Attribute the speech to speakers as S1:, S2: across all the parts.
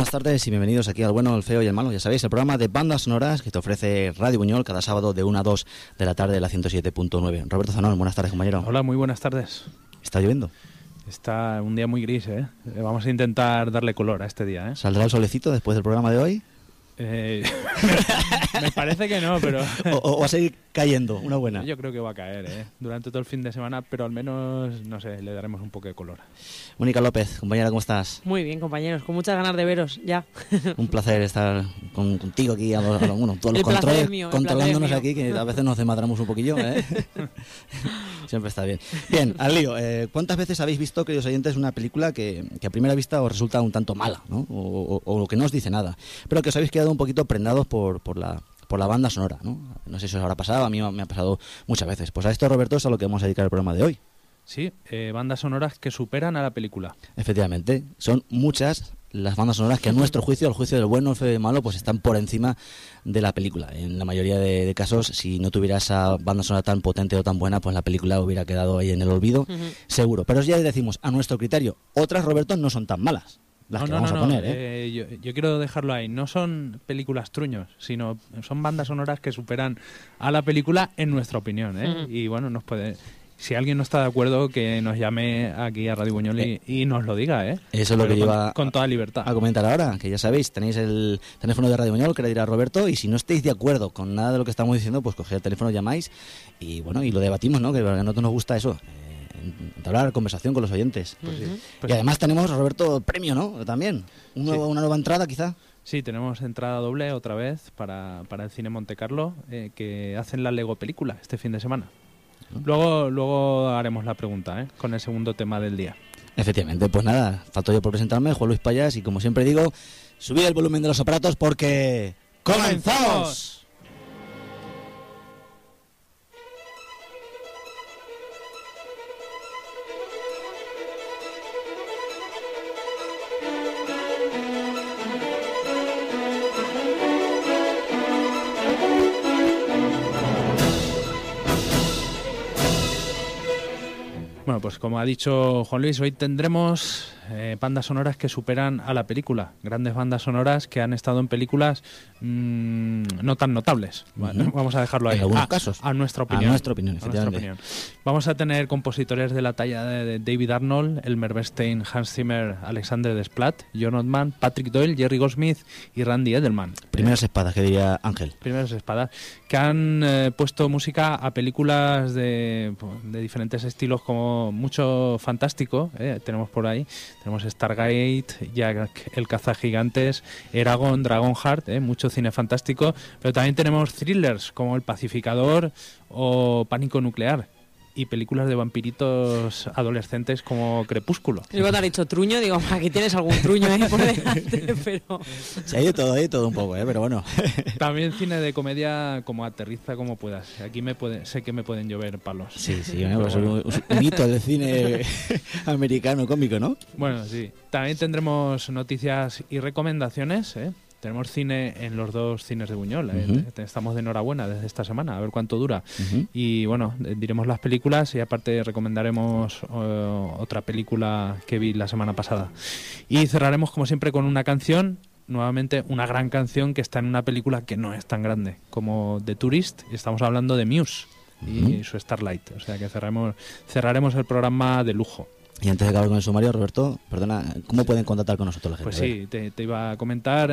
S1: buenas tardes y bienvenidos aquí al Bueno, el Feo y el Malo. Ya sabéis, el programa de bandas sonoras que te ofrece Radio Buñol cada sábado de 1 a 2 de la tarde de la 107.9. Roberto Zanón, buenas tardes, compañero.
S2: Hola, muy buenas tardes.
S1: ¿Está lloviendo?
S2: Está un día muy gris, ¿eh? Vamos a intentar darle color a este día, ¿eh?
S1: ¿Saldrá el solecito después del programa de hoy?
S2: Me parece que no, pero...
S1: o va a seguir cayendo, una buena.
S2: Yo creo que va a caer, durante todo el fin de semana, pero al menos, no sé, le daremos un poco de color.
S1: Mónica López, compañera, ¿cómo estás?
S3: Muy bien, compañeros, con muchas ganas de veros, ya.
S1: Un placer estar contigo aquí, todos los controles, controlándonos aquí, que a veces nos desmadramos un poquillo, ¿eh? Siempre está bien. Bien, al lío. ¿Cuántas veces habéis visto, queridos oyentes, una película que a primera vista os resulta un tanto mala, ¿no? O que no os dice nada, pero que os habéis quedado un poquito prendados por la banda sonora, ¿no? No sé si os habrá pasado, a mí me ha pasado muchas veces. Pues a esto, Roberto, es a lo que vamos a dedicar el programa de hoy.
S2: Sí, bandas sonoras que superan a la película.
S1: Efectivamente, son muchas las bandas sonoras que a nuestro juicio, al juicio del bueno, el feo y el malo, pues están por encima de la película. En la mayoría de casos, si no tuviera esa banda sonora tan potente o tan buena, pues la película hubiera quedado ahí en el olvido, seguro. Pero ya decimos, a nuestro criterio, otras, Roberto, no son tan malas. Las que vamos a poner,
S2: yo quiero dejarlo ahí. No son películas truños, sino son bandas sonoras que superan a la película en nuestra opinión, Y bueno, si alguien no está de acuerdo, que nos llame aquí a Radio Buñol y nos lo diga,
S1: Eso es lo que lleva
S2: con toda libertad
S1: a comentar ahora, que ya sabéis, tenéis el teléfono de Radio Buñol que le dirá Roberto, y si no estáis de acuerdo con nada de lo que estamos diciendo, pues coged el teléfono, llamáis y bueno, y lo debatimos, ¿no? Que a nosotros nos gusta eso. Entablar conversación con los oyentes.
S2: Pues sí.
S1: Y además tenemos, Roberto, premio, ¿no? También. Una nueva entrada, quizá.
S2: Sí, tenemos entrada doble otra vez para el Cine Monte Carlo, que hacen la Lego película este fin de semana. Luego haremos la pregunta, con el segundo tema del día.
S1: Efectivamente, pues nada, falto yo por presentarme, Juan Luis Payas, y como siempre digo, subid el volumen de los aparatos porque ¡comenzamos!
S2: Bueno, pues como ha dicho Juan Luis, hoy tendremos bandas sonoras que superan a la película. Grandes bandas sonoras que han estado en películas no tan notables. Bueno, vamos a dejarlo ahí.
S1: En algunos casos.
S2: A nuestra opinión.
S1: A nuestra opinión, efectivamente.
S2: Vamos a tener compositores de la talla de David Arnold, Elmer Bernstein, Hans Zimmer, Alexander Desplat, John Ottman, Patrick Doyle, Jerry Goldsmith y Randy Edelman.
S1: Primeras espadas, que diría Ángel.
S2: Primeras espadas, que han puesto música a películas de diferentes estilos, como mucho fantástico, tenemos por ahí. Tenemos Stargate, Jack el cazagigantes, Eragon, Dragonheart, mucho cine fantástico, pero también tenemos thrillers como El Pacificador o Pánico Nuclear, y películas de vampiritos adolescentes como Crepúsculo.
S3: Yo cuando has dicho truño, digo, aquí tienes algún truño por delante, pero...
S1: Sí, hay de todo un poco, pero bueno.
S2: También cine de comedia como Aterriza como puedas. Aquí sé que me pueden llover palos.
S1: Sí, pues un hito del cine americano cómico, ¿no?
S2: Bueno, sí. También tendremos noticias y recomendaciones, Tenemos cine en los dos cines de Buñol. Estamos de enhorabuena desde esta semana, a ver cuánto dura. Y bueno, diremos las películas y aparte recomendaremos otra película que vi la semana pasada. Y cerraremos, como siempre, con una canción, nuevamente una gran canción que está en una película que no es tan grande como The Tourist. Estamos hablando de Muse y su Starlight. O sea que cerraremos el programa de lujo.
S1: Y antes de acabar con el sumario, Roberto, perdona, ¿cómo pueden contactar con nosotros la gente?
S2: Pues sí, te iba a comentar,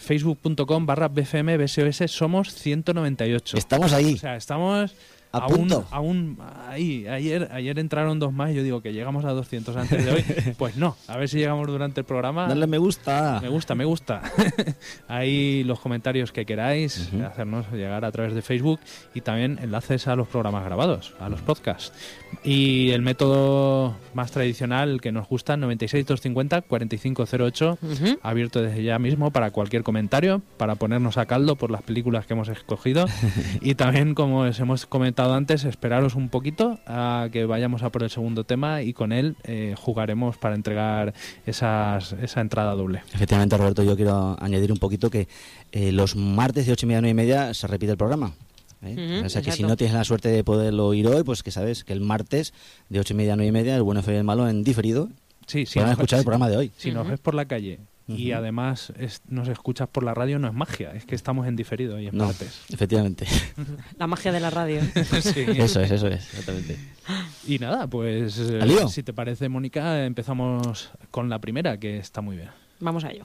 S2: facebook.com/bfmbsos, somos 198.
S1: Estamos ahí.
S2: O sea, estamos
S1: a punto.
S2: Aún ahí. Ayer entraron 2 más y yo digo que llegamos a 200 antes de hoy. Pues no, a ver si llegamos durante el programa.
S1: Dale me gusta.
S2: Me gusta. Ahí los comentarios que queráis, hacernos llegar a través de Facebook, y también enlaces a los programas grabados, a los podcasts. Y el método más tradicional que nos gusta, 96 250 4508, abierto desde ya mismo para cualquier comentario, para ponernos a caldo por las películas que hemos escogido. Y también, como os hemos comentado antes, esperaros un poquito a que vayamos a por el segundo tema, y con él jugaremos para entregar esa entrada doble.
S1: Efectivamente, Roberto, yo quiero añadir un poquito que los martes de 8:30 a 9:30 se repite el programa. O sea que si no tienes la suerte de poderlo oír hoy, pues que sabes que el martes de 8:30 a 9:30, el bueno, feo y el malo en diferido,
S2: sí,
S1: van a escuchar el programa de hoy.
S2: Si nos ves por la calle y además nos escuchas por la radio, no es magia, es que estamos en diferido y en partes.
S1: Efectivamente.
S3: La magia de la radio.
S1: Sí. Eso es, exactamente.
S2: Y nada, pues si te parece, Mónica, empezamos con la primera, que está muy bien.
S3: Vamos a ello.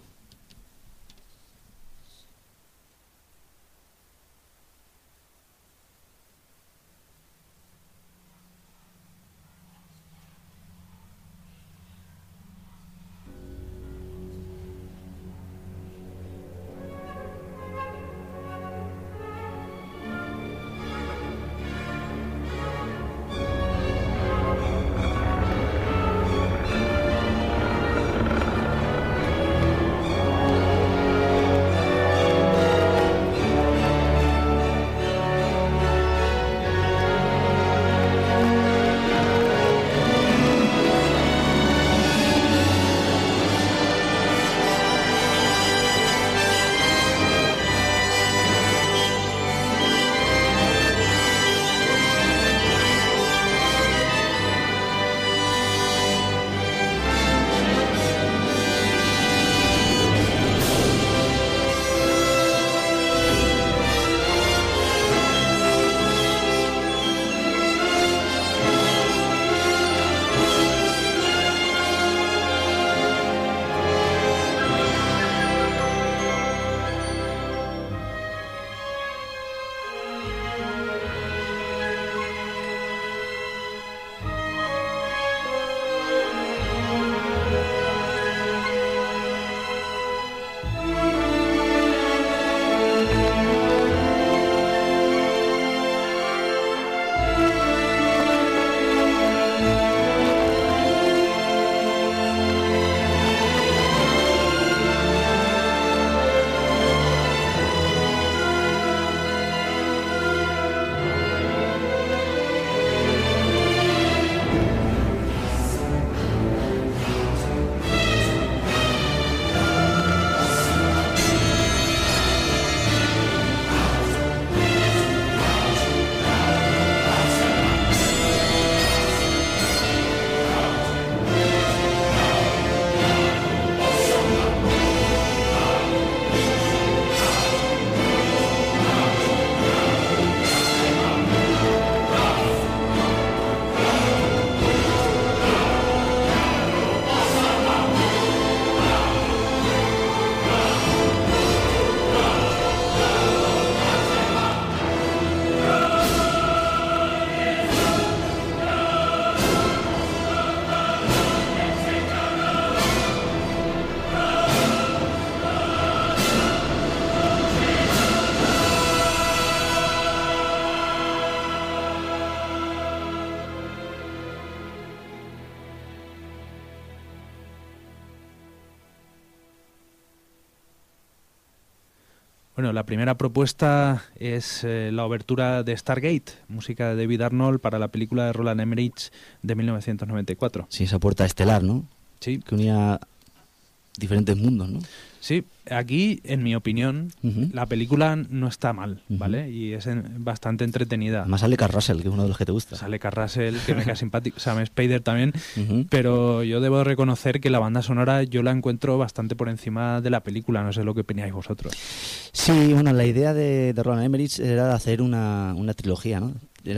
S2: Bueno, la primera propuesta es la obertura de Stargate, música de David Arnold para la película de Roland Emmerich de 1994.
S1: Sí, esa puerta estelar, ¿no?
S2: Sí.
S1: Que unía diferentes mundos, ¿no?
S2: Sí, aquí, en mi opinión, la película no está mal, ¿vale? Y es bastante entretenida.
S1: Además sale Kurt Russell, que es uno de los que te gusta.
S2: Sale Kurt Russell, que me cae simpático. Sam Spader también. Pero yo debo reconocer que la banda sonora yo la encuentro bastante por encima de la película. No sé lo que opináis vosotros.
S1: Sí, bueno, la idea de Roland Emmerich era hacer una trilogía, ¿no?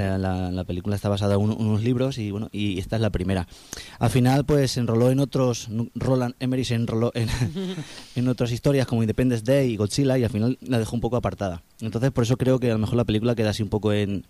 S1: La película está basada en unos libros y bueno, y esta es la primera. Al final pues se enroló en otros, Roland Emmerich se enroló en otras historias como Independence Day y Godzilla, y al final la dejó un poco apartada. Entonces por eso creo que a lo mejor la película queda así un poco en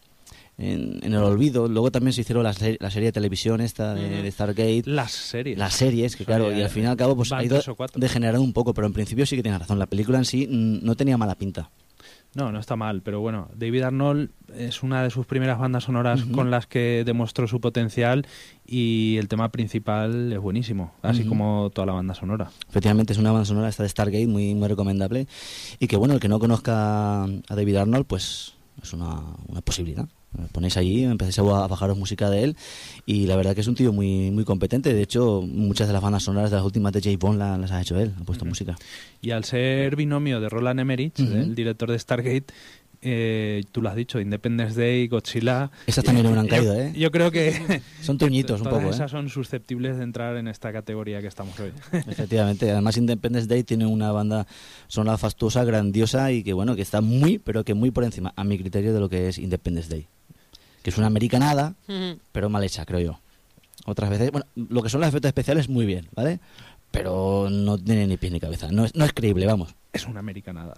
S1: el olvido. Luego también se hicieron la serie de televisión esta de Stargate.
S2: Las series,
S1: que claro, y al fin y al cabo pues ha ido degenerando un poco, pero en principio sí que tienes razón, la película en sí no tenía mala pinta.
S2: No está mal, pero bueno, David Arnold es una de sus primeras bandas sonoras con las que demostró su potencial, y el tema principal es buenísimo, así como toda la banda sonora.
S1: Efectivamente, es una banda sonora esta de Stargate muy, muy recomendable, y que bueno, el que no conozca a David Arnold, pues es una posibilidad. Ponéis allí, empezáis a bajaros música de él, y la verdad que es un tío muy, muy competente. De hecho, muchas de las bandas sonoras de las últimas de James Bond las ha hecho él, ha puesto música.
S2: Y al ser binomio de Roland Emmerich, el director de Stargate, tú lo has dicho, Independence Day, Godzilla...
S1: Esas también hubieran caído, ¿eh?
S2: Yo creo que...
S1: Son truñitos un poco,
S2: todas esas son susceptibles de entrar en esta categoría que estamos hoy.
S1: Efectivamente. Además, Independence Day tiene una banda sonora fastuosa, grandiosa y que, bueno, que está muy, pero que muy por encima, a mi criterio, de lo que es Independence Day. Que es una americanada, pero mal hecha, creo yo. Otras veces... Bueno, lo que son los efectos especiales, muy bien, ¿vale? Pero no tiene ni pies ni cabeza. No es creíble, vamos.
S2: Es una americanada.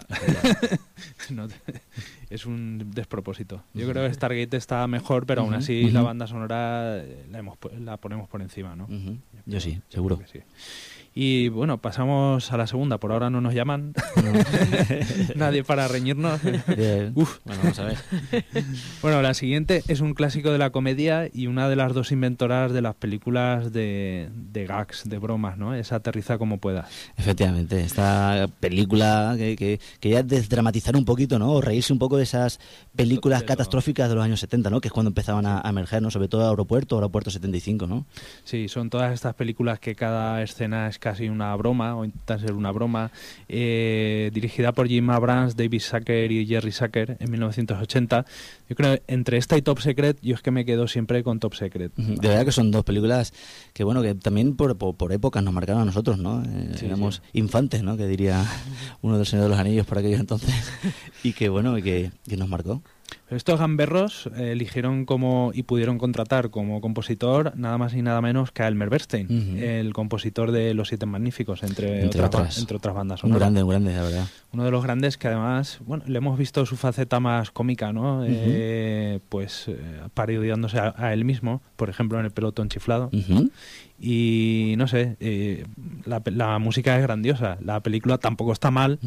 S2: Es un despropósito. Yo creo que Stargate está mejor, pero aún así la banda sonora la ponemos por encima, ¿no?
S1: Yo sí, seguro.
S2: Sí. Y bueno, pasamos a la segunda. Por ahora no nos llaman. Nadie para reñirnos.
S1: Uf. Bueno, vamos a ver.
S2: Bueno, la siguiente es un clásico de la comedia y una de las dos inventoras de las películas de gags, de bromas, ¿no? Es Aterriza como puedas.
S1: Efectivamente, esta película que ya desdramatizar un poquito, ¿no? O reírse un poco de esas películas catastróficas de los años 70, ¿no? Que es cuando empezaban a emerger, ¿no? Sobre todo Aeropuerto 75, ¿no?
S2: Sí, son todas estas películas que cada escena es casi una broma, o intenta ser una broma, dirigida por Jim Abrams, David Zucker y Jerry Zucker en 1980. Yo creo, entre esta y Top Secret, yo es que me quedo siempre con Top Secret.
S1: De verdad que son dos películas que, bueno, que también por épocas nos marcaron a nosotros, ¿no? Éramos infantes, ¿no? Que diría uno del Señor de los Anillos por aquellos entonces. Y que, bueno, que nos marcó.
S2: Estos gamberros eligieron y pudieron contratar como compositor nada más y nada menos que a Elmer Bernstein, el compositor de Los Siete Magníficos, entre otras bandas sonoras.
S1: Un grande, la verdad.
S2: Uno de los grandes que además, bueno, le hemos visto su faceta más cómica, ¿no? Parodiándose a él mismo, por ejemplo, en El pelotón chiflado. Y no sé, la música es grandiosa, la película tampoco está mal.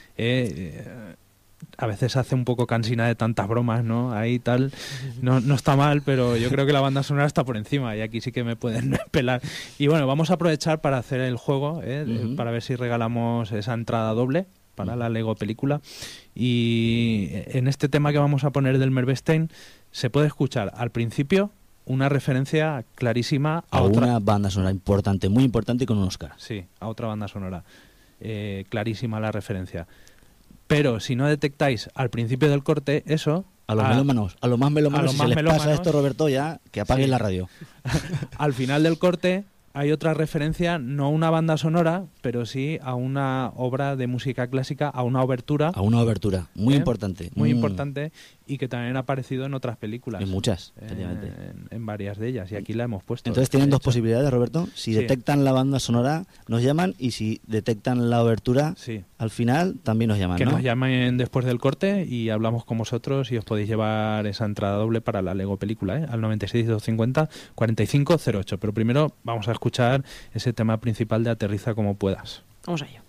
S2: A veces hace un poco cansina de tantas bromas, ¿no? Ahí tal, no está mal, pero yo creo que la banda sonora está por encima y aquí sí que me pueden pelar. Y bueno, vamos a aprovechar para hacer el juego, para ver si regalamos esa entrada doble para la Lego película. Y en este tema que vamos a poner del Elmer Bernstein se puede escuchar al principio una referencia clarísima
S1: a una banda sonora importante, muy importante y con un Oscar.
S2: Sí, a otra banda sonora. Clarísima la referencia. Pero si no detectáis al principio del corte eso...
S1: A los más melómanos, si se les pasa esto, Roberto, ya que apaguen la radio.
S2: Al final del corte hay otra referencia, no a una banda sonora, pero sí a una obra de música clásica, a una obertura.
S1: A una obertura, muy importante.
S2: Muy importante y que también ha aparecido en otras películas.
S1: En muchas,
S2: en varias de ellas, y aquí la hemos puesto.
S1: Entonces tienen dos posibilidades, Roberto. Si detectan la banda sonora, nos llaman, y si detectan la obertura, al final también nos llaman,
S2: que
S1: ¿no?
S2: nos llamen después del corte y hablamos con vosotros y os podéis llevar esa entrada doble para la Lego película, al 96 250 4508. Pero primero vamos a escuchar ese tema principal de Aterriza como puedas.
S3: Vamos a ello.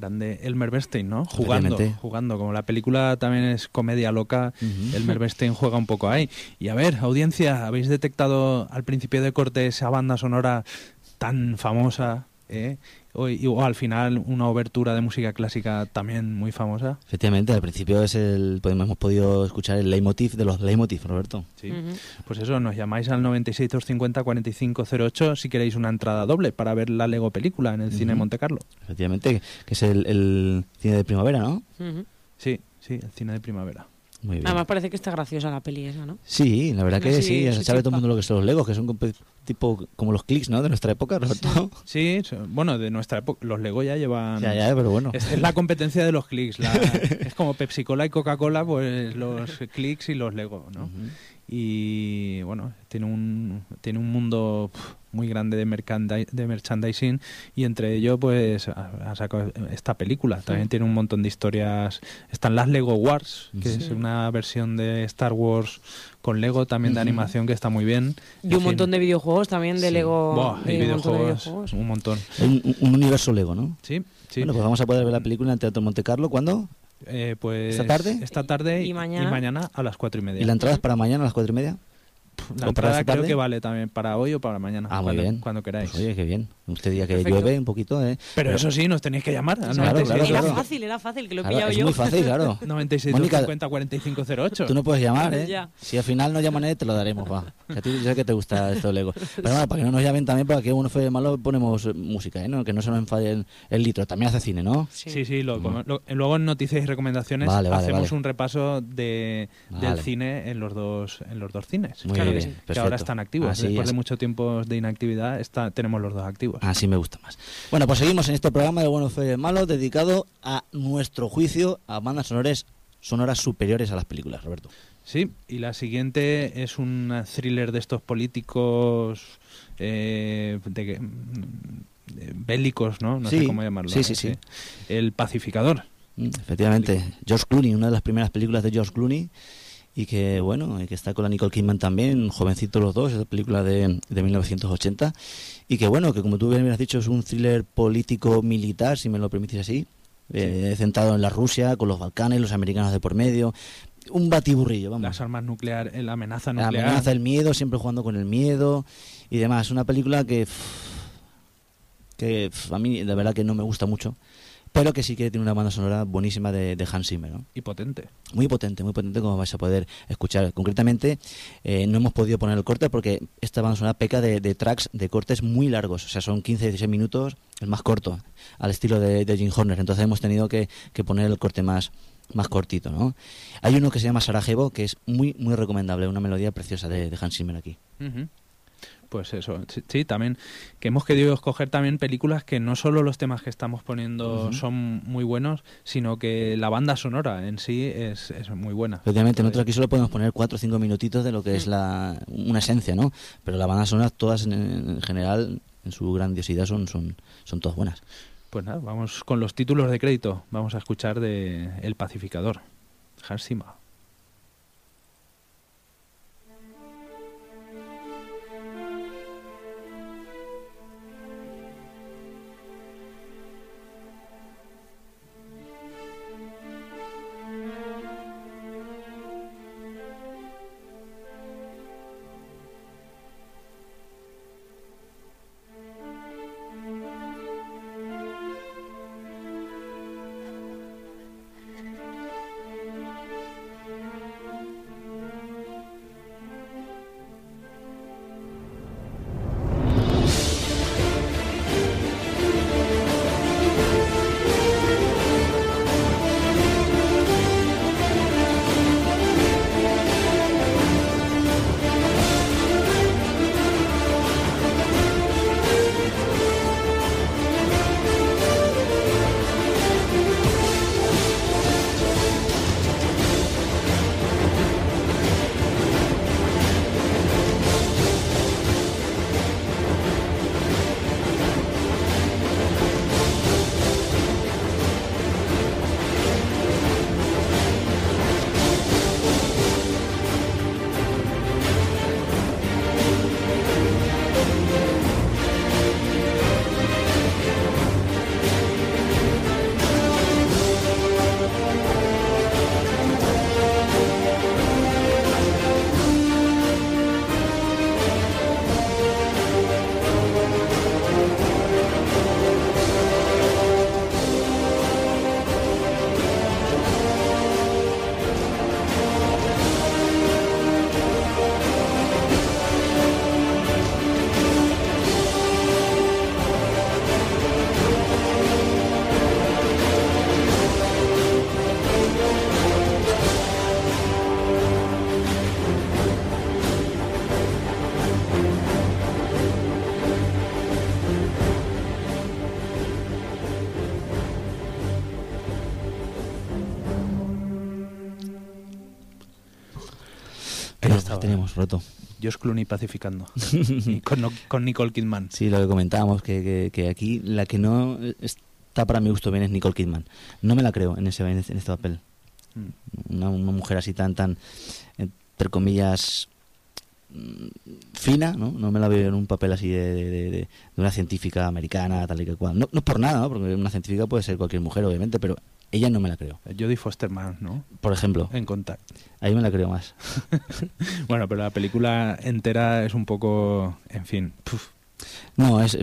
S2: grande Elmer Bernstein, ¿no? Jugando. Como la película también es comedia loca, Elmer Bernstein juega un poco ahí. Y a ver, audiencia, ¿habéis detectado al principio de corte esa banda sonora tan famosa? O al final una obertura de música clásica también muy famosa.
S1: Efectivamente, al principio hemos podido escuchar el leitmotiv de los leitmotiv, Roberto.
S2: Sí. Pues eso, nos llamáis al 96 250 4508 si queréis una entrada doble para ver la Lego película en el cine Monte Carlo.
S1: Efectivamente, que es el cine de primavera, ¿no?
S2: Sí, el cine de primavera.
S1: Muy bien.
S3: Además parece que está graciosa la peli esa, ¿no?
S1: Sí, la verdad que sí, sabe todo el mundo lo que son los Legos, que son tipo como los clics, ¿no? De nuestra época, Roberto.
S2: Sí, bueno, de nuestra época. Los Lego ya llevan...
S1: Ya, pero bueno.
S2: Es la competencia de los clics. Es como Pepsi-Cola y Coca-Cola, pues los clics y los Lego, ¿no? Y bueno, tiene un mundo muy grande de merchandising, y entre ello pues ha sacado esta película. También tiene un montón de historias. Están las Lego Wars, que es una versión de Star Wars con Lego, también de animación, que está muy bien.
S3: Y un montón de videojuegos también de Lego.
S2: Hay videojuegos, un montón.
S1: Un universo Lego, ¿no?
S2: Sí.
S1: Bueno, pues vamos a poder ver la película en el Teatro Monte Carlo. ¿Cuándo?
S2: Pues
S1: ¿Esta tarde?
S2: Y mañana a las 4:30.
S1: ¿Y la entrada es para mañana a las 4:30?
S2: La entrada creo que vale también para hoy o para mañana.
S1: Muy bien.
S2: Cuando queráis.
S1: Pues oye, qué bien. Usted día que llueve un poquito,
S2: Pero eso sí, nos tenéis que llamar.
S1: Claro.
S3: Era fácil, que lo he pillado
S1: yo.
S3: yo.
S1: Es muy fácil, claro.
S2: 96 250 4508.
S1: Tú no puedes llamar, ¿eh? Si al final no llaman, te lo daremos, va. A ti yo sé que te gusta esto Lego. Pero bueno, para que no nos llamen también, para que uno fue malo, ponemos música, ¿no? Que no se nos enfade el litro. También hace cine, ¿no?
S2: Sí. Luego en noticias y recomendaciones hacemos un repaso del cine en los dos cines.
S1: Muy bien, perfecto.
S2: Que ahora están activos. Después de mucho tiempo de inactividad, tenemos los dos activos.
S1: Así me gusta más. Bueno, pues seguimos en este programa de Bueno Fue Malo, dedicado a nuestro juicio a bandas sonoras superiores a las películas, Roberto.
S2: Sí, y la siguiente es un thriller de estos políticos bélicos, ¿no? No sé cómo llamarlo.
S1: Sí.
S2: El Pacificador.
S1: Efectivamente. George Clooney, una de las primeras películas de George Clooney, y que que está con la Nicole Kidman también, jovencitos los dos, es la película de 1980, y que que como tú bien me has dicho, es un thriller político militar, si me lo permitís así, centrado en la Rusia, con los Balcanes, los americanos de por medio, un batiburrillo, vamos.
S2: Las armas nucleares, la amenaza nuclear.
S1: La amenaza, el miedo, siempre jugando con el miedo y demás. Una película que a mí de verdad que no me gusta mucho, pero que sí que tiene una banda sonora buenísima de Hans Zimmer, ¿no?
S2: Y potente.
S1: Muy potente, como vais a poder escuchar. Concretamente, no hemos podido poner el corte porque esta banda sonora peca de tracks, de cortes muy largos. O sea, son 15-16 minutos, el más corto, al estilo de Jim Horner. Entonces hemos tenido que poner el corte más cortito, ¿no? Hay uno que se llama Sarajevo, que es muy, muy recomendable, una melodía preciosa de Hans Zimmer aquí.
S2: Pues eso, sí, también que hemos querido escoger también películas que no solo los temas que estamos poniendo son muy buenos, sino que la banda sonora en sí es muy buena.
S1: Obviamente nosotros aquí solo podemos poner 4 o 5 minutitos de lo que es una esencia, ¿no? Pero la banda sonora todas en general, en su grandiosidad, son todas buenas.
S2: Pues nada, vamos con los títulos de crédito. Vamos a escuchar de El Pacificador, Hans Zimmer.
S1: Pero tenemos roto.
S2: George Clooney pacificando. Y con Nicole Kidman.
S1: Sí, lo que comentábamos, que aquí la que no está para mi gusto bien es Nicole Kidman. No me la creo en este papel. Una mujer así tan, entre comillas, fina, ¿no? No me la veo en un papel así de una científica americana, tal y que cual. No por nada, ¿no? Porque una científica puede ser cualquier mujer, obviamente, pero ella no me la creo.
S2: Jodie Foster más, ¿no?
S1: Por ejemplo.
S2: En Contact.
S1: Ahí me la creo más.
S2: Bueno, pero la película entera es un poco, en fin.
S1: No, es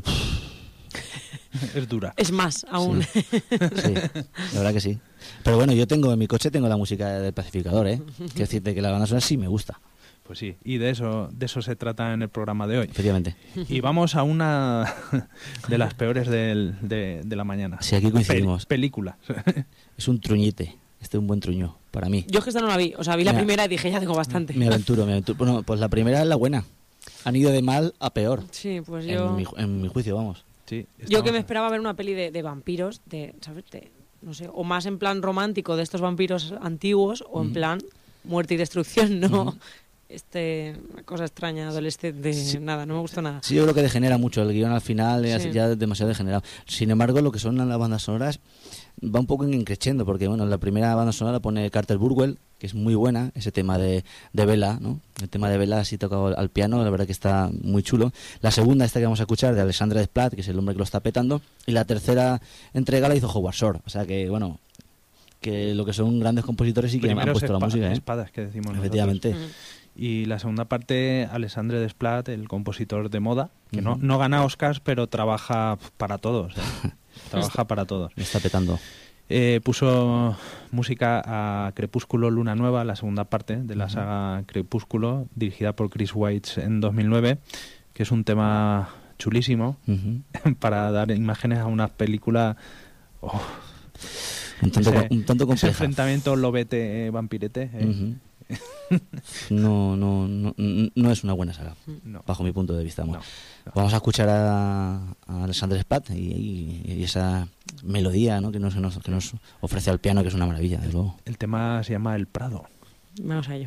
S2: dura.
S3: Es más, aún.
S1: Sí, la verdad que sí. Pero bueno, yo en mi coche tengo la música del Pacificador, ¿eh? Quiero decirte que la banda sonora sí me gusta.
S2: Pues sí, y de eso se trata en el programa de hoy.
S1: Efectivamente.
S2: Y vamos a una de las peores de la mañana.
S1: Sí, aquí coincidimos.
S2: Película.
S1: Es un truñite. Este es un buen truño, para mí.
S3: Yo es que esta no la vi. O sea, vi la primera y dije, ya tengo bastante.
S1: Me aventuro. Bueno, pues la primera es la buena. Han ido de mal a peor.
S3: Sí, pues yo...
S1: En mi juicio, vamos.
S2: Sí,
S3: yo que me esperaba ver una peli de vampiros, ¿sabes? No sé, o más en plan romántico de estos vampiros antiguos, o en plan muerte y destrucción, ¿no? Una cosa extraña, adolescente, nada, no me gustó nada.
S1: Sí, yo creo que degenera mucho, el guión al final es ya demasiado degenerado. Sin embargo, lo que son las bandas sonoras va un poco increciendo, porque bueno, la primera banda sonora pone Carter Burwell, que es muy buena, ese tema de Bella, ¿no? El tema de Bella así tocado al piano, la verdad que está muy chulo. La segunda, esta que vamos a escuchar, de Alexandre Desplat, que es el hombre que lo está petando, y la tercera entrega la hizo Howard Shore, o sea que bueno, que lo que son grandes compositores y que han puesto la música,
S2: espadas que decimos
S1: efectivamente.
S2: Nosotros. Y la segunda parte, Alexandre Desplat, el compositor de moda, que no gana Oscars, pero trabaja para todos. Trabaja para todos.
S1: Me está petando.
S2: Puso música a Crepúsculo Luna Nueva, la segunda parte de la saga Crepúsculo, dirigida por Chris Weitz en 2009, que es un tema chulísimo para dar imágenes a una película...
S1: un tanto compleja.
S2: Ese enfrentamiento lobete-vampirete.
S1: No es una buena saga, bajo mi punto de vista. Vamos a escuchar a Alexandre Desplat y esa melodía, ¿no? que nos ofrece al piano, que es una maravilla, desde luego.
S2: El tema se llama El Prado.
S3: Vamos a ello.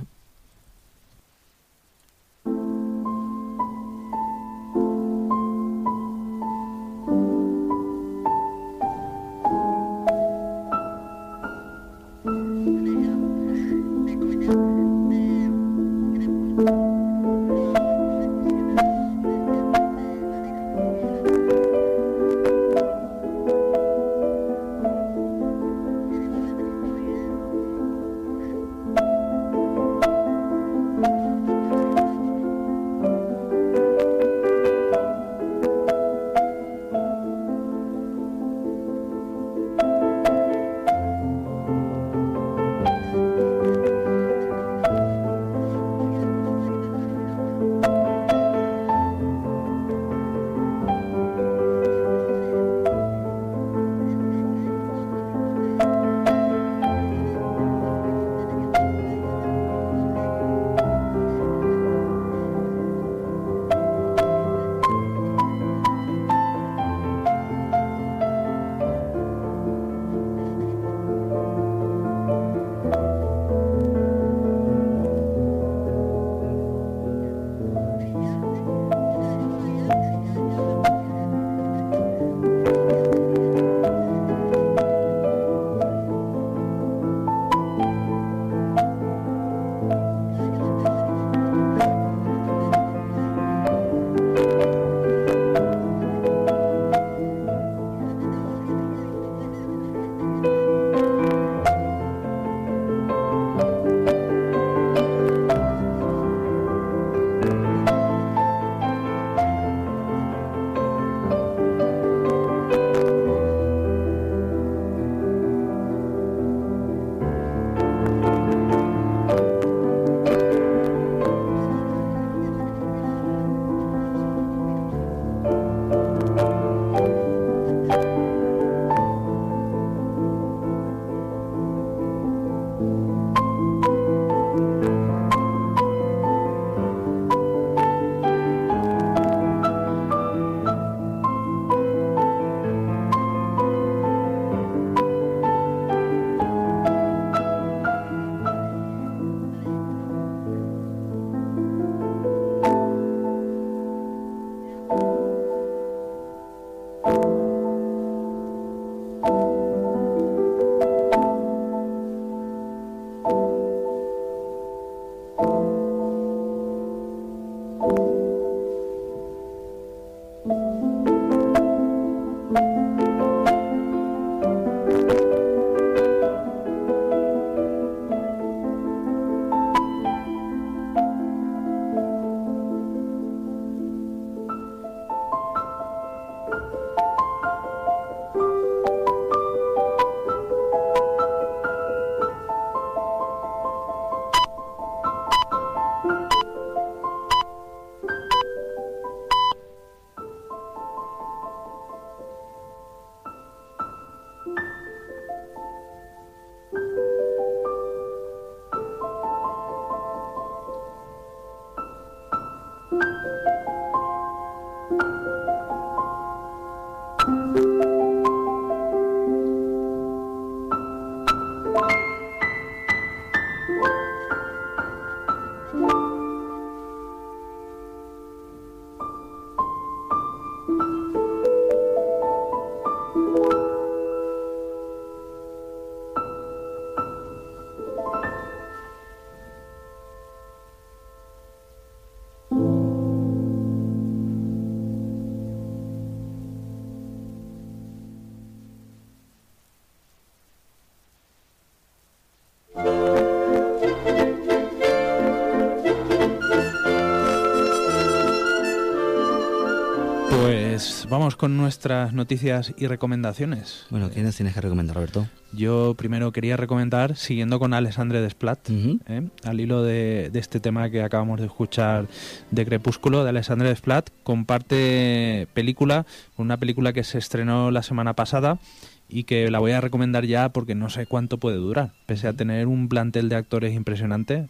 S2: Vamos con nuestras noticias y recomendaciones.
S1: Bueno, ¿qué nos tienes que recomendar, Roberto?
S2: Yo primero quería recomendar, siguiendo con Alexandre Desplat, al hilo de este tema que acabamos de escuchar de Crepúsculo, de Alexandre Desplat, comparte una película que se estrenó la semana pasada y que la voy a recomendar ya porque no sé cuánto puede durar, pese a tener un plantel de actores impresionante.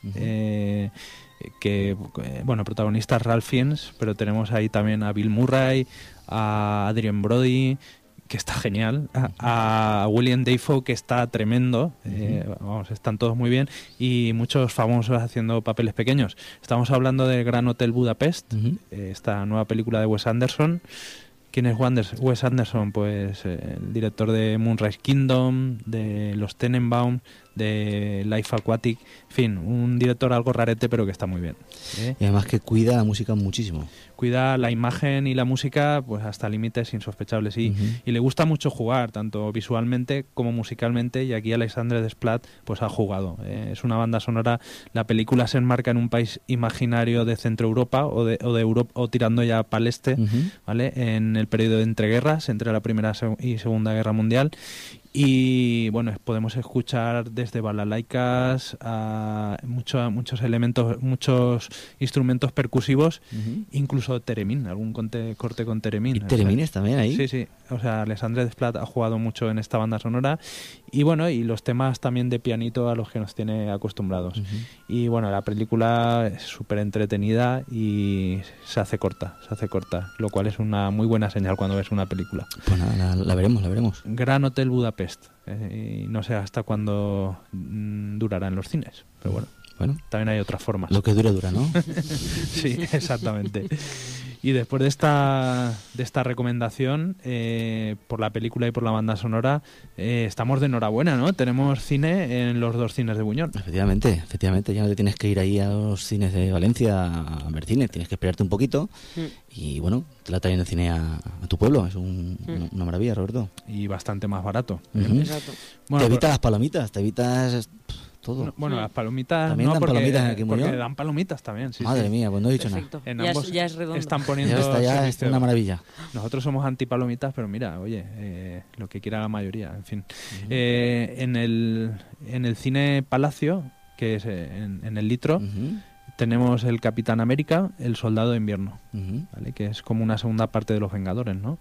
S2: Protagonistas Ralph Fiennes, pero tenemos ahí también a Bill Murray, a Adrien Brody, que está genial, a William Dafoe, que está tremendo, están todos muy bien, y muchos famosos haciendo papeles pequeños. Estamos hablando de Gran Hotel Budapest, esta nueva película de Wes Anderson. ¿Quién es Wes Anderson? Pues el director de Moonrise Kingdom, de Los Tenenbaum, de Life Aquatic, en fin, un director algo rarete pero que está muy bien.
S1: Y además que cuida la música muchísimo.
S2: Cuida la imagen y la música pues hasta límites insospechables y le gusta mucho jugar, tanto visualmente como musicalmente, y aquí Alexandre Desplat pues ha jugado. Es una banda sonora, la película se enmarca en un país imaginario de Centro Europa o de Europa, o tirando ya para el este, ¿vale? En el periodo de entreguerras, entre la Primera y Segunda Guerra Mundial. Y bueno, podemos escuchar desde balalaicas a muchos elementos, muchos instrumentos percusivos, incluso teremín, algún corte con teremín.
S1: ¿Y teremines también ahí?
S2: Sí. O sea, Alexandre Desplat ha jugado mucho en esta banda sonora y bueno, y los temas también de pianito a los que nos tiene acostumbrados. Y bueno, la película es súper entretenida y se hace corta, lo cual es una muy buena señal cuando ves una película.
S1: Pues nada, la veremos.
S2: Gran Hotel Budapest. Y no sé hasta cuándo durará en los cines, pero bueno, también hay otras formas.
S1: Lo que dura, ¿no?
S2: Sí, exactamente. Y después de esta recomendación por la película y por la banda sonora, estamos de enhorabuena, ¿no? Tenemos cine en los dos cines de Buñol.
S1: Efectivamente, ya no te tienes que ir ahí a los cines de Valencia a ver cine, tienes que esperarte un poquito y bueno, te la traen el cine a tu pueblo, es una maravilla, Roberto.
S2: Y bastante más barato.
S3: Exacto.
S1: Bueno, te evitas las palomitas, te evitas todo.
S2: Bueno, las palomitas
S1: también
S2: no,
S1: dan palomitas aquí
S2: porque dan palomitas también. Sí,
S1: Madre mía, pues no he dicho
S3: Perfecto.
S1: nada.
S2: En ambos
S3: ya es redondo.
S2: están poniendo
S1: ya es una maravilla.
S2: Nosotros somos antipalomitas, pero mira, oye, lo que quiera la mayoría, en fin. En el cine Palacio, que es en el Litro, tenemos el Capitán América, el Soldado de Invierno, ¿vale? Que es como una segunda parte de Los Vengadores, ¿no?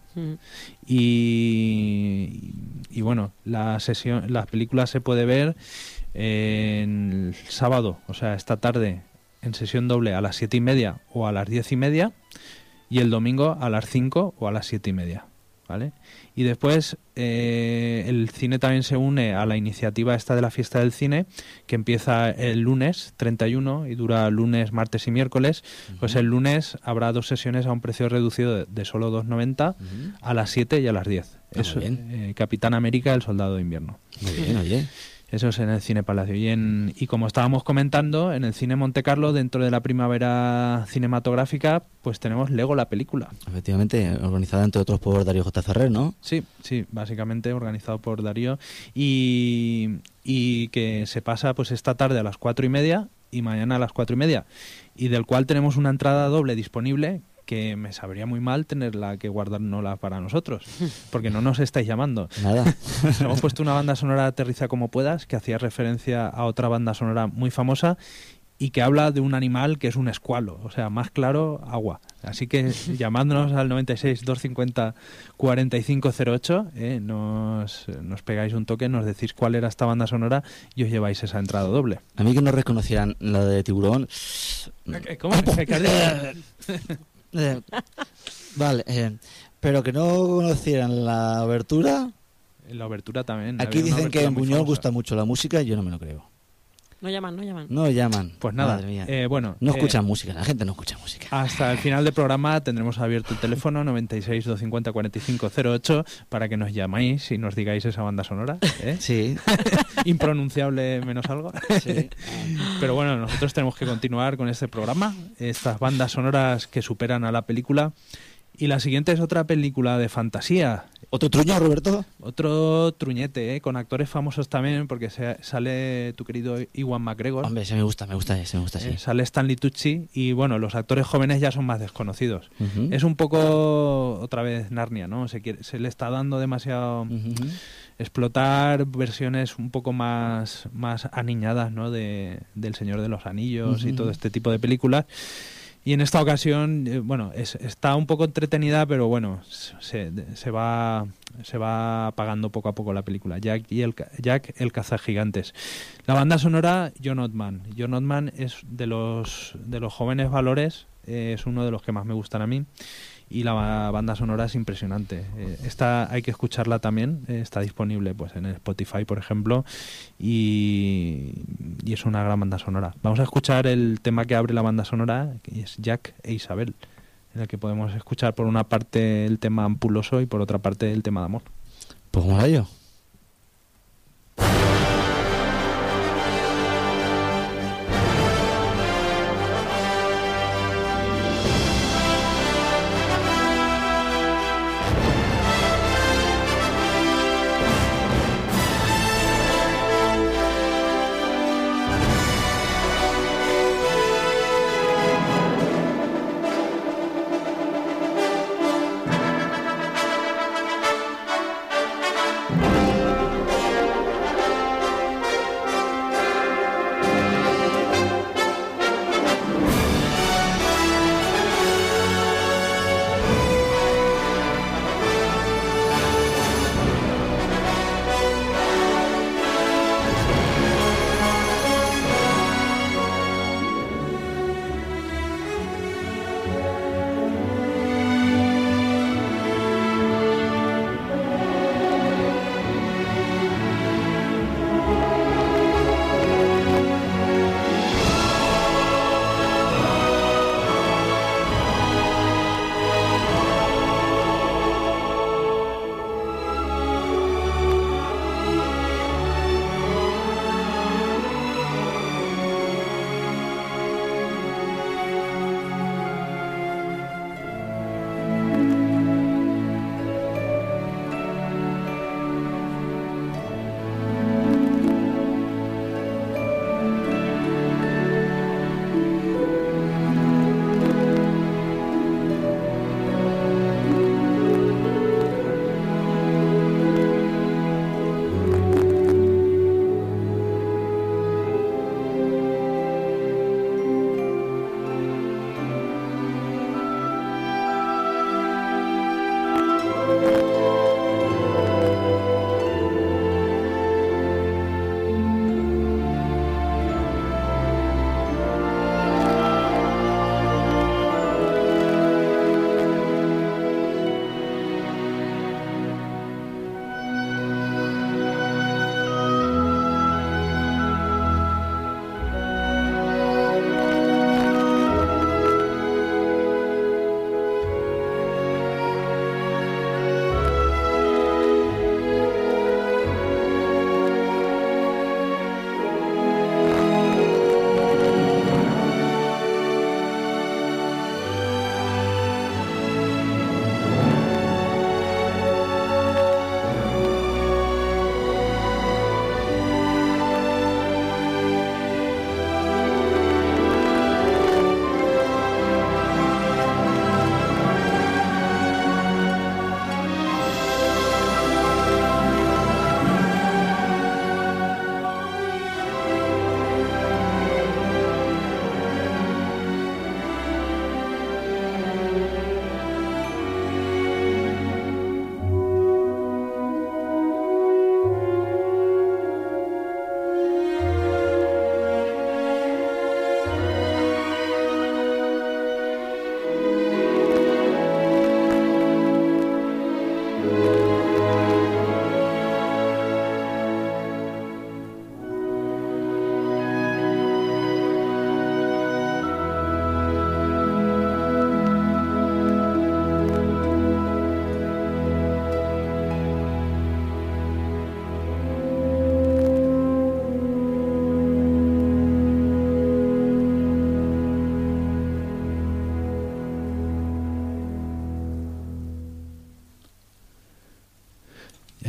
S2: Y bueno, la película se puede ver el sábado, o sea, esta tarde, en sesión doble a las 7:30 o a las 10:30, y el domingo a las 5 o a las 7:30, ¿vale? Y después el cine también se une a la iniciativa esta de la fiesta del cine, que empieza el lunes 31 y dura lunes, martes y miércoles. Pues el lunes habrá 2 sesiones a un precio reducido de solo 2,90 a las 7 y a las 10. Eso, Capitán América, el Soldado de Invierno.
S1: Muy bien, oye.
S2: Eso es en el Cine Palacio. Y como estábamos comentando, en el Cine Monte Carlo, dentro de la primavera cinematográfica, pues tenemos Lego, la película.
S1: Efectivamente, organizada entre otros por Darío J. Ferrer, ¿no?
S2: Sí, básicamente organizado por Darío. Y que se pasa pues esta tarde a las 4:30 y mañana a las 4:30. Y del cual tenemos una entrada doble disponible, que me sabría muy mal tenerla que guardárnosla para nosotros, porque no nos estáis llamando.
S1: Nada.
S2: Hemos puesto una banda sonora, Aterriza como puedas, que hacía referencia a otra banda sonora muy famosa y que habla de un animal que es un escualo, o sea, más claro, agua. Así que llamadnos al 96 250 4508, nos pegáis un toque, nos decís cuál era esta banda sonora y os lleváis esa entrada doble.
S1: A mí que no reconocieran la de Tiburón.
S2: ¿Cómo?
S1: Vale, pero que no conocieran la obertura.
S2: La obertura también.
S1: Aquí dicen que en Buñol gusta mucho la música y yo no me lo creo.
S3: No llaman.
S1: No llaman.
S2: Pues nada,
S1: Madre mía.
S2: no
S1: escuchan música, la gente no escucha música.
S2: Hasta el final del programa tendremos abierto el teléfono 96 250 4508 para que nos llamáis y nos digáis esa banda sonora.
S1: Sí.
S2: Impronunciable menos algo.
S1: Sí.
S2: Pero bueno, nosotros tenemos que continuar con este programa, estas bandas sonoras que superan a la película. Y la siguiente es otra película de fantasía.
S1: ¿Otro truño, Roberto?
S2: Otro truñete, con actores famosos también, porque sale tu querido Ewan McGregor.
S1: Hombre, ese me gusta, sí.
S2: Sale Stanley Tucci y bueno, los actores jóvenes ya son más desconocidos.
S1: Uh-huh.
S2: Es un poco, otra vez, Narnia, ¿no? Se le está dando demasiado explotar versiones un poco más aniñadas, ¿no? Del Señor de los Anillos y todo este tipo de películas. Y en esta ocasión, está un poco entretenida, pero bueno, se va apagando poco a poco la película. Jack el cazagigantes. La banda sonora, John Ottman. John Ottman es de los jóvenes valores, es uno de los que más me gustan a mí. Y la banda sonora es impresionante. Esta hay que escucharla también, está disponible pues en Spotify, por ejemplo, y es una gran banda sonora. Vamos a escuchar el tema que abre la banda sonora, que es Jack e Isabel, en el que podemos escuchar por una parte el tema ampuloso y por otra parte el tema de amor.
S1: Pues vamos a ello.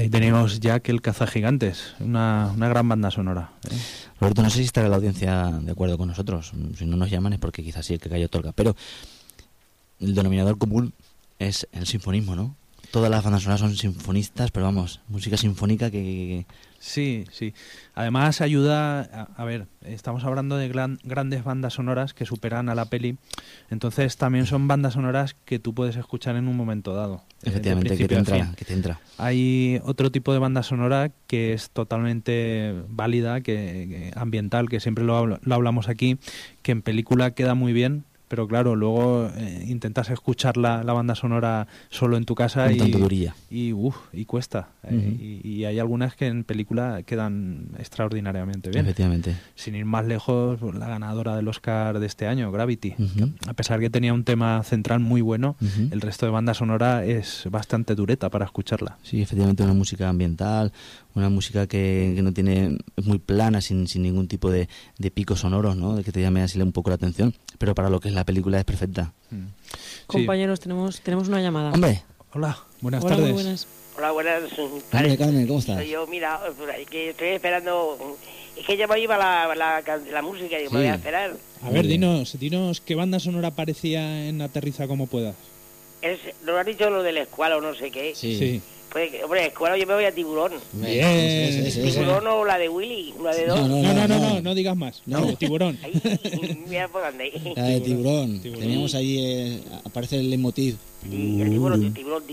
S2: Ahí teníamos Jack el cazagigantes, una gran banda sonora.
S1: Roberto, no sé si estará la audiencia de acuerdo con nosotros. Si no nos llaman es porque quizás sí el que cayó otorga. Pero el denominador común es el sinfonismo, ¿no? Todas las bandas sonoras son sinfonistas, pero vamos, música sinfónica que...
S2: Sí. Además ayuda, a ver, estamos hablando de grandes bandas sonoras que superan a la peli, entonces también son bandas sonoras que tú puedes escuchar en un momento dado.
S1: Efectivamente, que te entra.
S2: Hay otro tipo de banda sonora que es totalmente válida, que ambiental, que siempre lo hablamos aquí, que en película queda muy bien. Pero claro, luego intentas escuchar la banda sonora solo en tu casa y cuesta. Y hay algunas que en película quedan extraordinariamente bien.
S1: Efectivamente.
S2: Sin ir más lejos, la ganadora del Oscar de este año, Gravity. Que a pesar que tenía un tema central muy bueno, el resto de banda sonora es bastante dureta para escucharla.
S1: Sí, efectivamente, una música ambiental, una música que no tiene, es muy plana, sin ningún tipo de picos sonoros, ¿no? De que te llame así un poco la atención, pero para lo que es la película es perfecta.
S3: Compañeros, tenemos una llamada.
S1: ¡Hombre!
S2: Hola, buenas tardes.
S3: Muy buenas.
S4: Hola, buenas.
S1: Carmen, ¿cómo estás?
S4: Yo, mira, que estoy esperando. Es que ya me iba la música y me voy a esperar.
S2: A ver, dinos qué banda sonora aparecía en Aterriza como puedas.
S4: ¿No has dicho lo del escualo o no sé qué?
S2: Sí.
S4: Pues, hombre, escualo yo me voy a Tiburón.
S2: Bien.
S4: Tiburón o la de Willy, la de dos.
S2: No digas más. No, Tiburón.
S4: Ahí, mira por dónde.
S1: La de Tiburón. Teníamos ahí, aparece el leitmotiv.
S4: Sí, el tiburón.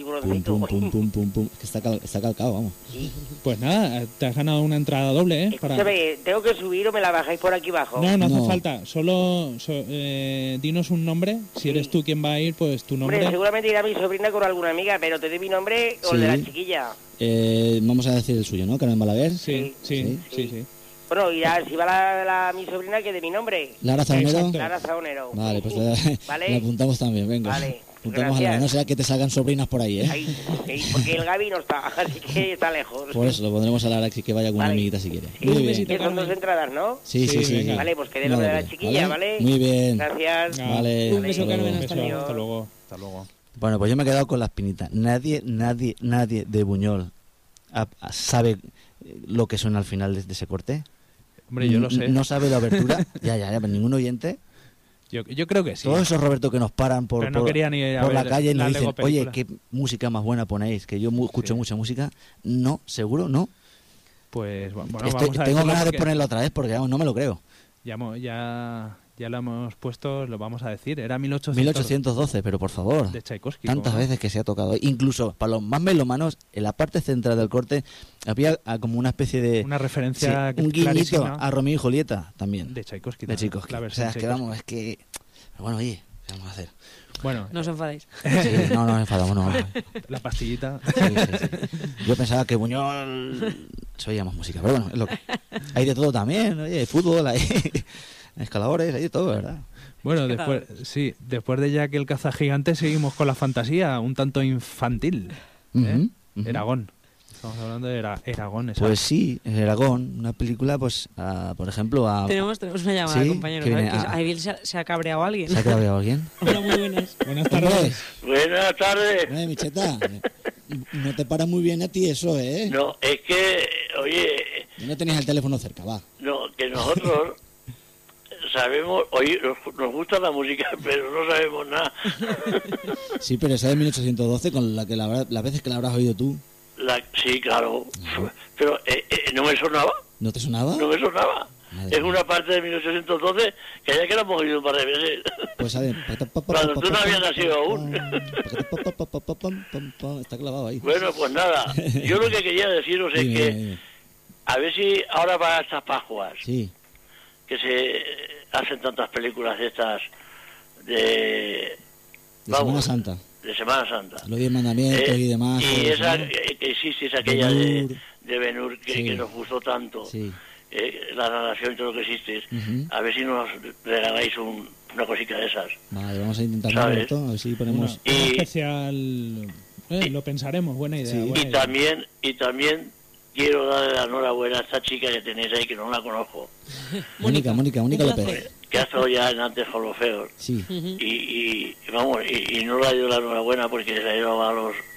S1: Pum. Que está calcado, vamos.
S4: Sí.
S2: Pues nada, te has ganado una entrada doble, ¿eh?
S4: Escúchame, ¿tengo que subir o me la bajáis por aquí abajo?
S2: No hace falta. Solo dinos un nombre. Si eres tú quien va a ir, pues tu nombre.
S4: Hombre, seguramente irá mi sobrina con alguna amiga, pero te doy mi nombre o el de la chiquilla.
S1: Vamos a decir el suyo, ¿no? Carmen Balaguer.
S2: Sí.
S4: Bueno, y ya, si va mi sobrina, que de mi nombre.
S1: Lara Zaonero.
S4: Lara Zaonero.
S1: Vale, pues la apuntamos también, venga.
S4: Vale.
S1: Apuntamos a la, no sea que te salgan sobrinas por ahí, ¿eh?
S4: Ahí, porque el Gaby no está, así que está lejos.
S1: Por eso lo pondremos a Lara, que vaya con una amiguita si quiere.
S4: Sí, muy bien. Son 2 entradas, ¿no?
S1: Sí.
S4: Vale, pues que dé nombre de la chiquilla, ¿vale?
S1: Muy bien.
S4: Gracias.
S1: Vale.
S3: Un beso, Carmen,
S2: Hasta luego.
S1: Bueno, pues yo me he quedado con la espinita. Nadie de Buñol sabe lo que suena al final de ese corte.
S2: Hombre, yo lo sé.
S1: ¿No sabe la abertura? Ya, pero ningún oyente.
S2: Yo creo que sí.
S1: Todos esos, Roberto, que nos paran por la calle y nos dicen, oye, qué música más buena ponéis, que yo escucho mucha música. No, seguro, no.
S2: Pues bueno,
S1: vamos a tengo ganas de ponerlo otra vez porque no me lo creo.
S2: Ya lo hemos puesto, lo vamos a decir. Era
S1: 1812, pero por favor.
S2: De Tchaikovsky.
S1: Tantas veces que se ha tocado. Incluso para los más melomanos, en la parte central del corte había como una especie de...
S2: Una referencia
S1: un guiñito a Romeo y Julieta también.
S2: De Tchaikovsky.
S1: O sea, es que vamos, es que... Pero bueno, oye, ¿qué vamos a hacer?
S2: Bueno,
S3: no os enfadéis.
S1: Sí, no nos enfadamos, no.
S2: La pastillita.
S1: Sí. Yo pensaba que Buñol se oía más música, pero bueno, es lo que... Hay de todo también, oye, hay fútbol, hay... escaladores, hay de todo, ¿verdad?
S2: Bueno, después de Jack el cazagigante seguimos con la fantasía, un tanto infantil. Eragon. Estamos hablando de Eragon. Exacto.
S1: Pues sí, Eragon, una película, pues, por ejemplo...
S3: Tenemos una llamada, compañero. ¿Ahí se ha cabreado alguien?
S1: ¿Se ha cabreado alguien?
S3: Hola, muy buenas.
S2: Buenas tardes.
S5: Buenas tardes.
S1: Micheta, no te para muy bien a ti eso, ¿eh?
S5: No, es que, oye...
S1: No tenías el teléfono cerca, va.
S5: No, que nosotros... sabemos, oye, nos gusta la música, pero no sabemos nada.
S1: Sí, pero esa de 1812, con la que las veces que la habrás oído tú.
S5: Sí, claro. Pero ¿no me sonaba?
S1: ¿No te sonaba?
S5: No me sonaba. Madre es una parte de 1812 que ya que la hemos oído un par de veces.
S1: Pues a ver...
S5: Cuando tú no habías nacido aún.
S1: Está clavado ahí.
S5: Bueno, pues nada. Yo lo que quería deciros es que... A ver si ahora para estas Pascuas...
S1: Sí.
S5: Que se hacen tantas películas de estas de
S1: Semana Santa.
S5: De Semana Santa.
S1: Los 10 mandamientos y demás.
S5: Y esa, ¿no? Que sí, es aquella de Ben-Hur que nos gustó tanto.
S1: Sí.
S5: La narración y todo lo que existe. A ver si nos regaláis una cosita de esas.
S1: Vale, vamos a intentarlo, Roberto, a ver si ponemos...
S2: Una especial... lo pensaremos, buena idea.
S1: Sí.
S2: Buena idea.
S5: Y también quiero darle la enhorabuena a esta chica que tenéis ahí, que no la conozco.
S1: Mónica López.
S5: Que ha estado ya en Antes con los Feos.
S1: Sí.
S5: Y vamos, y no le ha ido la enhorabuena porque se la ha llevado a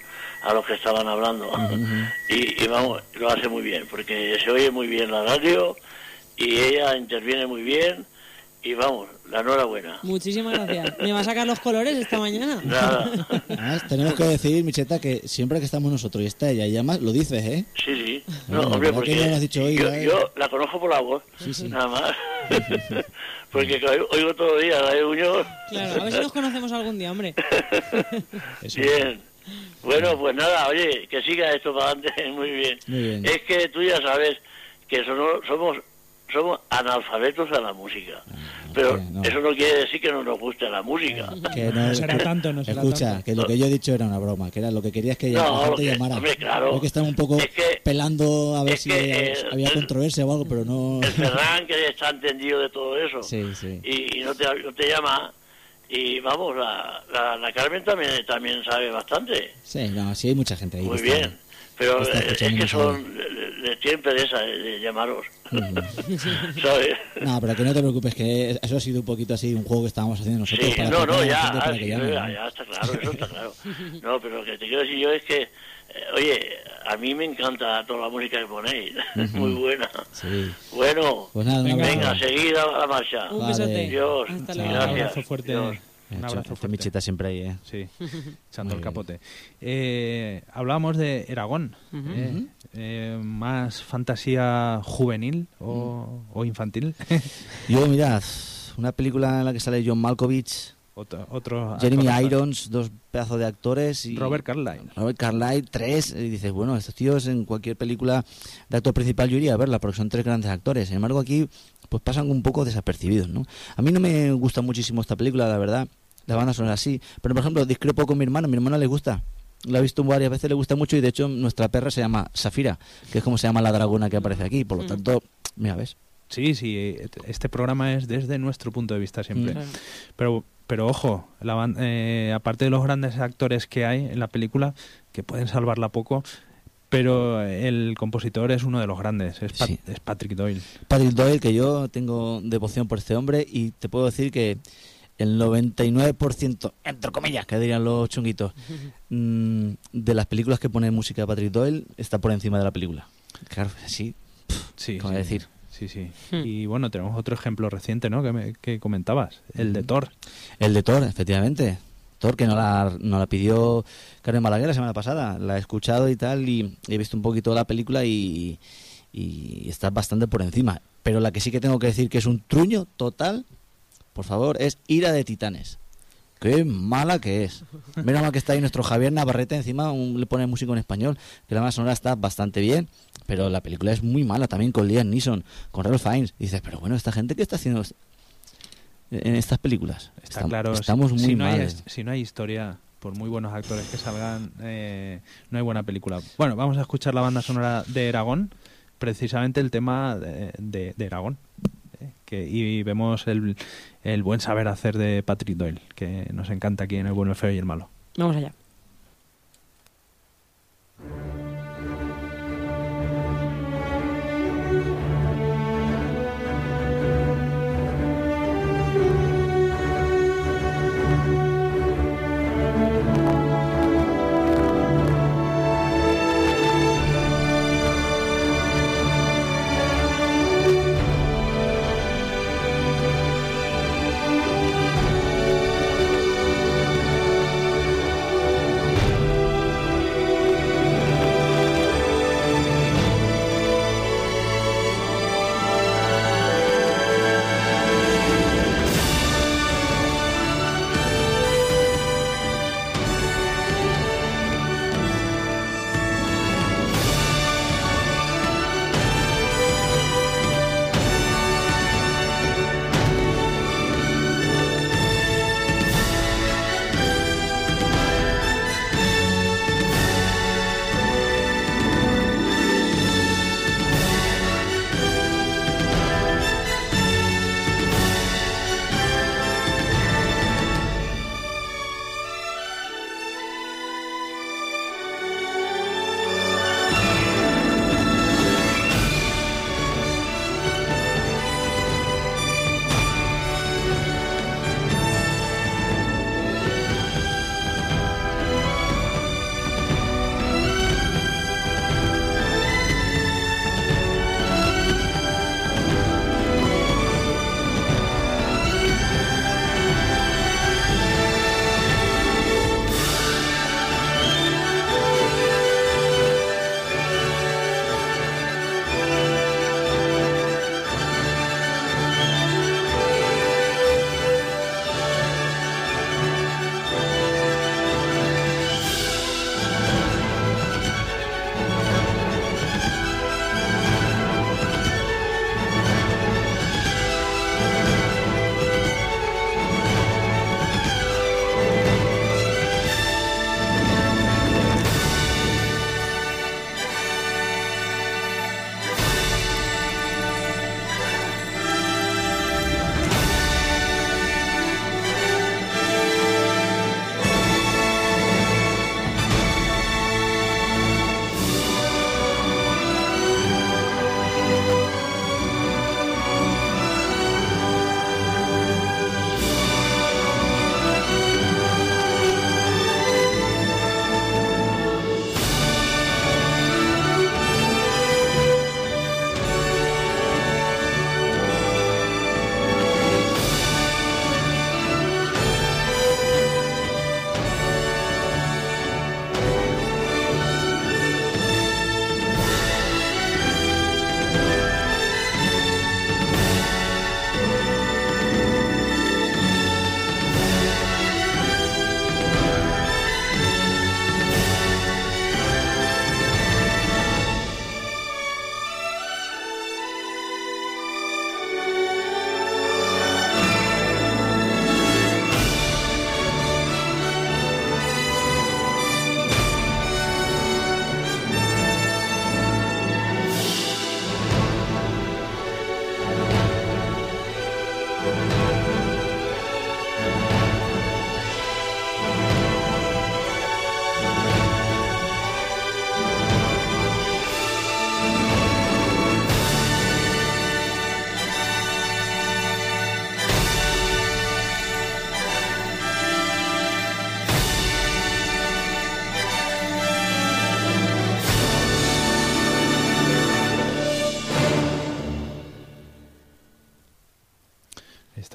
S5: a los que estaban hablando. Y vamos, lo hace muy bien, porque se oye muy bien la radio y ella interviene muy bien y vamos, la enhorabuena.
S3: Muchísimas gracias. ¿Me va a sacar los colores esta mañana?
S5: Nada.
S1: Además, tenemos que decir, Micheta, que siempre que estamos nosotros y está ella y además lo dices, ¿eh?
S5: Sí.
S1: No,
S5: No, hombre,
S1: ¿verdad que
S5: porque
S1: no lo has dicho hoy,
S5: yo la conozco por la voz, nada más. Porque oigo todos los días a David Muñoz.
S3: Claro, a ver si nos conocemos algún día, hombre.
S5: Bien. Bueno, pues nada, oye, que siga esto para adelante, muy bien.
S1: Muy bien.
S5: Es que tú ya sabes que somos analfabetos a la música. Pero
S1: no.
S5: eso no quiere decir que no nos guste la música.
S1: Que
S2: No será tanto, no será
S1: Escucha,
S2: tanto.
S1: que lo que yo he dicho era una broma, que era lo que querías que la
S5: No,
S1: gente llamara.
S5: hombre, claro.
S1: Creo que están un poco
S5: Es que-
S1: pelando a ver
S5: es
S1: si
S5: que,
S1: había controversia o algo, pero no...
S5: El Ferran, que está entendido de todo eso.
S1: Sí.
S5: Y no te llama. Y vamos, la Carmen también sabe bastante.
S1: Sí, no, sí hay mucha gente ahí.
S5: Muy
S1: que está-
S5: bien. Pero
S1: está
S5: es
S1: escuchando
S5: que
S1: mucho.
S5: les tienen pereza de llamaros. ¿Sabes?
S1: No, pero que no te preocupes, que eso ha sido un poquito así, un juego que estábamos haciendo nosotros.
S5: Sí,
S1: para
S5: no,
S1: preparar a la
S5: ya,
S1: gente para que llame, ¿no?
S5: ya está claro, eso está claro. No, pero lo que te quiero decir yo es que, oye, a mí me encanta toda la música que ponéis, muy buena.
S1: Sí.
S5: Bueno,
S1: Pues nada, un abrazo.
S5: venga, seguid a la marcha.
S3: Un
S1: Vale.
S3: besote.
S5: Dios,
S3: Hasta
S1: Chao.
S3: luego.
S2: Un
S5: gracias.
S2: abrazo fuerte.
S5: Dios.
S2: Un abrazo fuerte.
S1: Micheta siempre ahí, ¿eh?
S2: Sí, echando
S1: Muy
S2: el capote. Hablábamos de Eragon, más fantasía juvenil o infantil.
S1: Yo, mirad, una película en la que sale John Malkovich,
S2: Otro
S1: Jeremy
S2: actor,
S1: Irons, dos pedazos de actores y
S2: Robert Carlyle.
S1: Robert Carlyle, tres, y dices, bueno, estos tíos en cualquier película de actor principal yo iría a verla porque son tres grandes actores. Sin embargo, aquí pues pasan un poco desapercibidos, ¿no? A mí no me gusta muchísimo esta película, la verdad. Las bandas son así, pero por ejemplo, discrepo con mi hermana le gusta. La he visto varias veces, le gusta mucho y de hecho nuestra perra se llama Safira, que es como se llama la dragona que aparece aquí, por lo tanto, mira, ¿ves?
S2: Sí, este programa es desde nuestro punto de vista siempre. Pero ojo, aparte de los grandes actores que hay en la película, que pueden salvarla poco, pero el compositor es uno de los grandes, es Patrick Doyle.
S1: Patrick Doyle, que yo tengo devoción por este hombre y te puedo decir que el 99%, entre comillas, que dirían los chunguitos, de las películas que pone música de Patrick Doyle está por encima de la película. Claro, sí,
S2: Sí,
S1: ¿cómo decir?
S2: Sí. Y bueno, tenemos otro ejemplo reciente, ¿no? Que comentabas, el de Thor.
S1: El de Thor, efectivamente. Thor, que nos la pidió Carmen Balaguer la semana pasada. La he escuchado y tal, y he visto un poquito la película y está bastante por encima. Pero la que sí que tengo que decir que es un truño total, por favor, es Ira de Titanes. Qué mala que es. Menos mal que está ahí nuestro Javier Navarrete, encima le pone música en español, que la banda sonora está bastante bien, pero la película es muy mala, también con Liam Neeson, con Ralph Fiennes. Y dices, pero bueno, ¿esta gente qué está haciendo en estas películas?
S2: Está claro,
S1: estamos muy mal.
S2: Si no hay historia, por muy buenos actores que salgan, no hay buena película. Bueno, vamos a escuchar la banda sonora de Eragon, precisamente el tema de Eragon. Y vemos el buen saber hacer de Patrick Doyle, que nos encanta aquí en El Bueno, el Feo y el Malo.
S3: Vamos allá.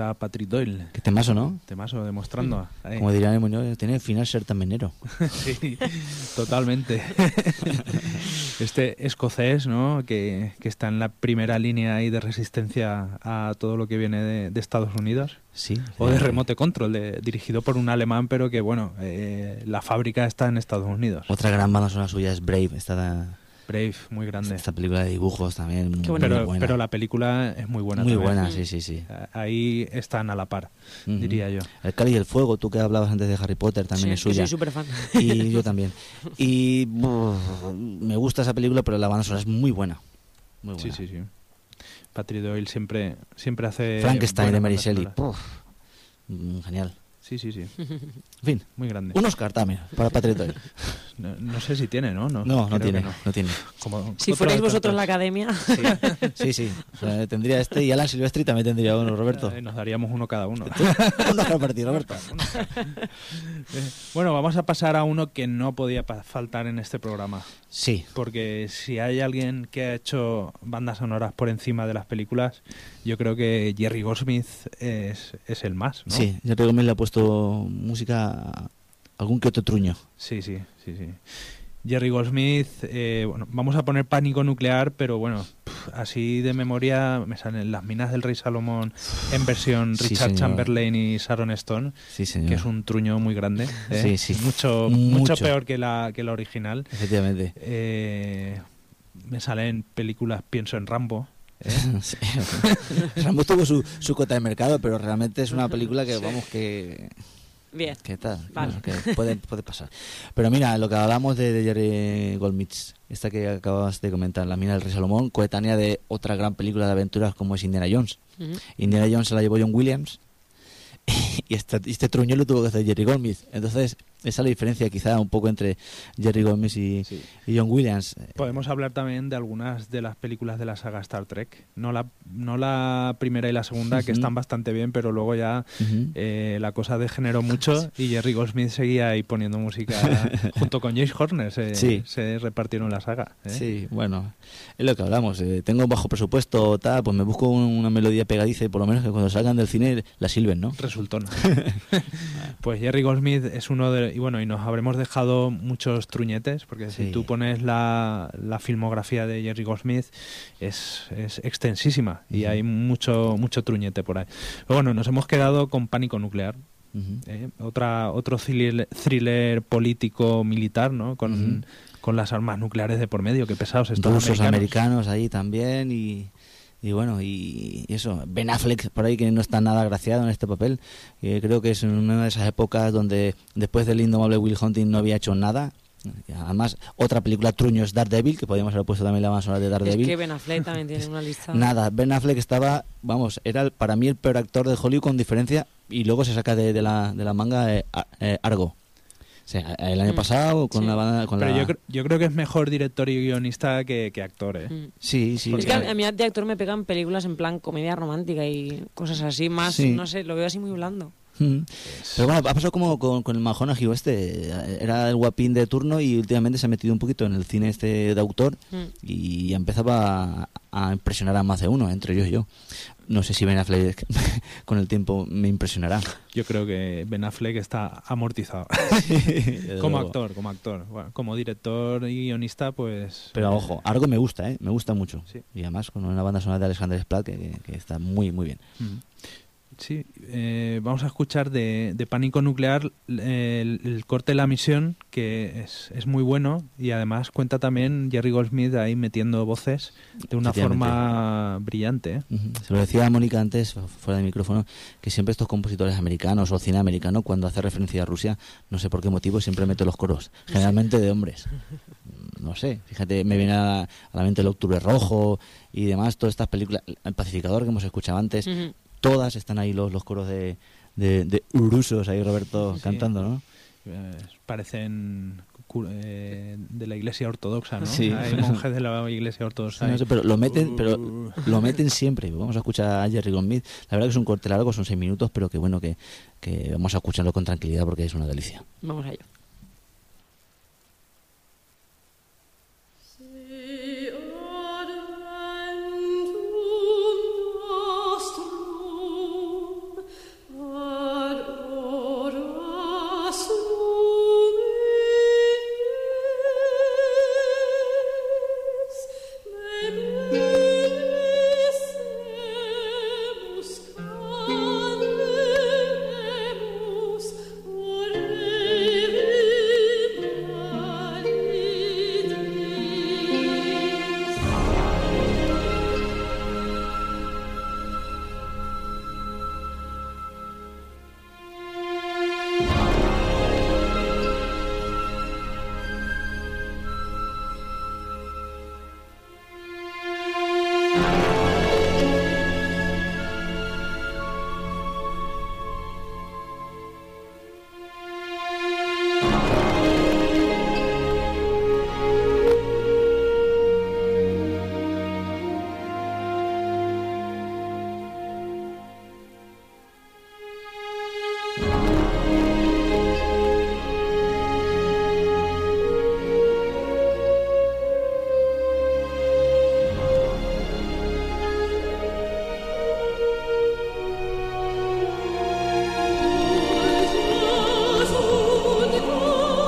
S2: está Patrick Doyle.
S1: Qué temazo, ¿no?
S2: Temazo, demostrando. Ahí.
S1: Como dirían en Muñoz, tiene final ser tambienero.
S2: Sí, totalmente. Este escocés, ¿no? Que está en la primera línea ahí de resistencia a todo lo que viene de Estados Unidos.
S1: Sí.
S2: O de Remote Control, dirigido por un alemán, pero que, bueno, la fábrica está en Estados Unidos.
S1: Otra gran banda sonora suya es Brave.
S2: Brave, muy grande.
S1: Esta película de dibujos también muy buena.
S2: Pero la película es muy buena
S1: muy
S2: también.
S1: Buena, sí.
S2: Ahí están a la par, diría yo.
S1: El Cáliz y el Fuego, tú que hablabas antes de Harry Potter, también es suya.
S3: Sí, soy súper fan.
S1: Y yo también. Y me gusta esa película, pero la banda sonora es muy buena. Muy buena.
S2: Sí. Patrick Doyle siempre hace...
S1: Frankenstein de Mary Shelley. Genial.
S2: Sí.
S1: En fin,
S2: muy grande.
S1: Un Oscar también para Patrick Doyle.
S2: No sé si tiene, ¿no?
S1: No tiene.
S3: Si fuerais vosotros la academia.
S1: Sí. O sea, tendría este y Alan Silvestri también tendría uno, Roberto.
S2: Nos daríamos uno cada uno.
S1: Un Oscar para ti, Roberto.
S2: Bueno, vamos a pasar a uno que no podía faltar en este programa.
S1: Sí.
S2: Porque si hay alguien que ha hecho bandas sonoras por encima de las películas, yo creo que Jerry Goldsmith es el más, ¿no?
S1: Sí, Jerry Goldsmith le ha puesto música a algún que otro truño.
S2: Sí. Jerry Goldsmith, bueno, vamos a poner Pánico Nuclear, pero bueno, así de memoria me salen Las Minas del Rey Salomón en versión Richard Chamberlain y Sharon Stone, que es un truño muy grande,
S1: Sí.
S2: Mucho peor que la original.
S1: Efectivamente.
S2: Me salen películas, pienso en Rambo.
S1: Sí. Rambo tuvo su cota de mercado, pero realmente es una película que vamos que...
S3: Bien.
S1: ¿Qué tal?
S3: Vale.
S1: Bueno, que puede pasar. Pero mira, lo que hablamos de Jerry Goldsmith, esta que acabas de comentar, La Mina del Rey Salomón, coetánea de otra gran película de aventuras como es Indiana Jones. Indiana Jones se la llevó John Williams y este truño lo tuvo que hacer Jerry Goldsmith. Entonces, esa es la diferencia quizá un poco entre Jerry Goldsmith y John Williams.
S2: Podemos hablar también de algunas de las películas de la saga Star Trek. No la primera y la segunda, que están bastante bien, pero luego ya la cosa degeneró mucho y Jerry Goldsmith seguía ahí poniendo música junto con James Horner. Se repartieron la saga.
S1: Sí, bueno, es lo que hablamos. Tengo bajo presupuesto, tal, pues me busco una melodía pegadiza y por lo menos que cuando salgan del cine la silben, ¿no?
S2: Resultón. Pues Jerry Goldsmith es uno de... Y bueno, y nos habremos dejado muchos truñetes, porque si tú pones la filmografía de Jerry Goldsmith es extensísima y hay mucho truñete por ahí. Pero bueno, nos hemos quedado con Pánico Nuclear. Otro thriller político militar, ¿no? Con las armas nucleares de por medio, que pesados estos
S1: rusos americanos ahí también y bueno, y eso, Ben Affleck por ahí, que no está nada agraciado en este papel. Creo que es en una de esas épocas donde después del indomable Will Hunting no había hecho nada. Además, otra película truño es Daredevil, que podríamos haber puesto también la banda sonora de Daredevil.
S3: Es que Ben Affleck también tiene una lista.
S1: Nada, Ben Affleck estaba, era para mí el peor actor de Hollywood con diferencia, y luego se saca de la manga Argo. O sea, el año pasado con la banda...
S2: Pero yo creo que es mejor director y guionista que actor,
S1: Sí.
S3: Es que a mí de actor me pegan películas en plan comedia romántica y cosas así, más, no sé, lo veo así muy blando.
S1: Pero bueno, ha pasado como con el McConaughey era el guapín de turno y últimamente se ha metido un poquito en el cine de autor y empezaba a impresionar a más de uno, entre ellos yo. No sé si Ben Affleck con el tiempo me impresionará.
S2: Yo creo que Ben Affleck está amortizado. Como actor. Bueno, como director y guionista, pues...
S1: Pero ojo, Argo me gusta, me gusta mucho. Sí. Y además con una banda sonora de Alexander Splat que está muy, muy bien.
S2: Sí, vamos a escuchar de Pánico Nuclear el corte de la misión, que es muy bueno, y además cuenta también Jerry Goldsmith ahí metiendo voces de una forma brillante.
S1: Se lo decía a Mónica antes, fuera de micrófono, que siempre estos compositores americanos o cine americano, cuando hace referencia a Rusia, no sé por qué motivo, siempre mete los coros, generalmente de hombres. No sé, fíjate, me viene a la mente El Octubre Rojo y demás, todas estas películas, El Pacificador que hemos escuchado antes, todas están ahí los coros de rusos ahí, Roberto, cantando, ¿no?
S2: Parecen de la Iglesia Ortodoxa, ¿no?
S1: Sí.
S2: Hay monjes de la Iglesia Ortodoxa.
S1: No sé, pero lo meten siempre. Vamos a escuchar a Jerry Goldsmith. La verdad que es un corte largo, son 6 minutos, pero que bueno que vamos a escucharlo con tranquilidad porque es una delicia.
S3: Vamos a ello.
S6: Oh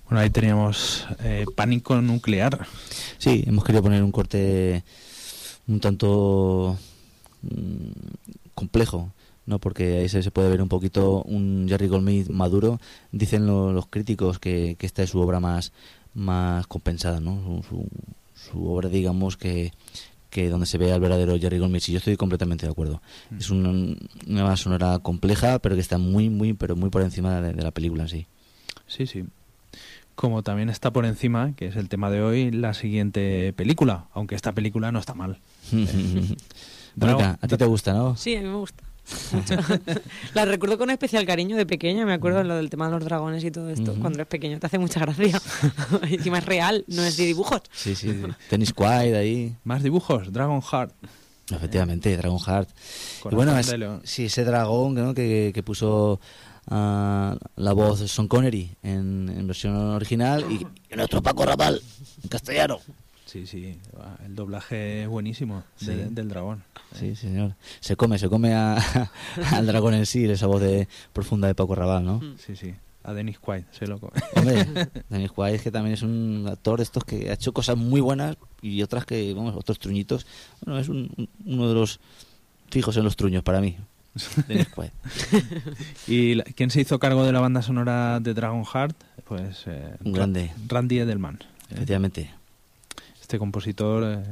S2: Bueno, ahí teníamos Pánico Nuclear.
S1: Sí, hemos querido poner un corte un tanto complejo, ¿no? Porque ahí se puede ver un poquito un Jerry Goldsmith maduro. Dicen los críticos que esta es su obra más compensada, ¿no? Su obra, digamos, que donde se ve al verdadero Jerry Goldsmith, y yo estoy completamente de acuerdo. Es una banda sonora compleja, pero que está muy por encima de la película en sí.
S2: Sí. Como también está por encima, que es el tema de hoy, la siguiente película, aunque esta película no está mal.
S1: Mónica, a ti te gusta, ¿no?
S3: Sí, a mí me gusta mucho. La recuerdo con especial cariño de pequeña, me acuerdo lo del tema de los dragones y todo esto. Cuando eres pequeño te hace mucha gracia. Encima es real, no es de dibujos.
S1: Sí. Tenis Quaid ahí.
S2: Más dibujos, Dragonheart.
S1: Efectivamente, Dragonheart. Y bueno, ese dragón, ¿no? que puso la voz de Sean Connery en versión original y nuestro Paco Rabanne en castellano.
S2: Sí, el doblaje es buenísimo del dragón.
S1: Sí, señor. Se come al dragón en sí, esa voz profunda de Paco Rabanne, ¿no?
S2: Sí. A Dennis Quaid se lo come.
S1: Hombre, Dennis Quaid es que también es un actor de estos que ha hecho cosas muy buenas y otras que, otros truñitos. Bueno, es uno de los fijos en los truños para mí. Dennis Quaid.
S2: ¿Y quién se hizo cargo de la banda sonora de Dragonheart? Pues
S1: un grande.
S2: Randy Edelman.
S1: Efectivamente.
S2: Este compositor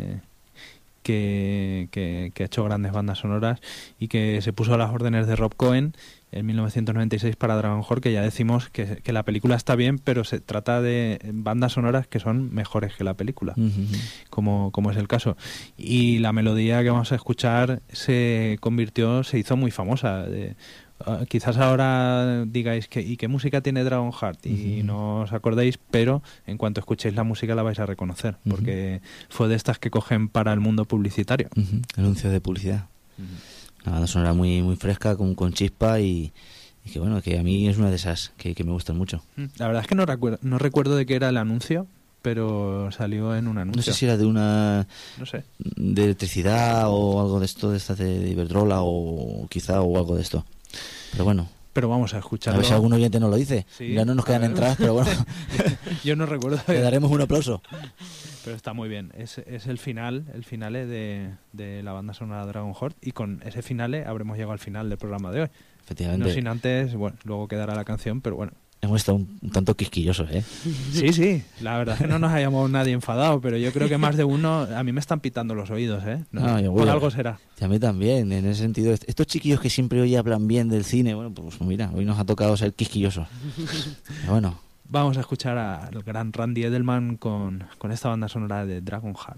S2: que ha hecho grandes bandas sonoras y que se puso a las órdenes de Rob Cohen en 1996 para Dragonheart, que ya decimos que la película está bien, pero se trata de bandas sonoras que son mejores que la película, como es el caso. Y la melodía que vamos a escuchar se hizo muy famosa. Quizás ahora digáis ¿y qué música tiene Dragonheart? Y no os acordéis, pero en cuanto escuchéis la música la vais a reconocer, porque fue de estas que cogen para el mundo publicitario.
S1: Anuncio de publicidad. Una banda sonora muy fresca, con chispa y que bueno, que a mí es una de esas que me gustan mucho.
S2: La verdad es que no recuerdo de qué era el anuncio, pero salió en un anuncio.
S1: No sé si era de una...
S2: No sé.
S1: De electricidad o algo de esto, de estas de Iberdrola o quizá o algo de esto. Pero bueno.
S2: Pero vamos a escucharlo.
S1: A ver si algún oyente nos lo dice.
S2: Sí,
S1: ya no nos quedan entradas, pero bueno.
S2: Yo no recuerdo.
S1: Le daremos un aplauso.
S2: Pero está muy bien. Es el finale de la banda sonora Dragonheart, y con ese finale habremos llegado al final del programa de hoy.
S1: Efectivamente.
S2: No sin antes, bueno, luego quedará la canción, pero bueno.
S1: Hemos estado un tanto quisquillosos, ¿eh?
S2: Sí. La verdad es que no nos hayamos nadie enfadado, pero yo creo que más de uno... A mí me están pitando los oídos, ¿eh? Por algo será.
S1: Y a mí también, en ese sentido. Estos chiquillos que siempre hoy hablan bien del cine, bueno, pues mira, hoy nos ha tocado ser quisquillosos. Pero bueno.
S2: Vamos a escuchar al gran Randy Edelman con esta banda sonora de Dragonheart.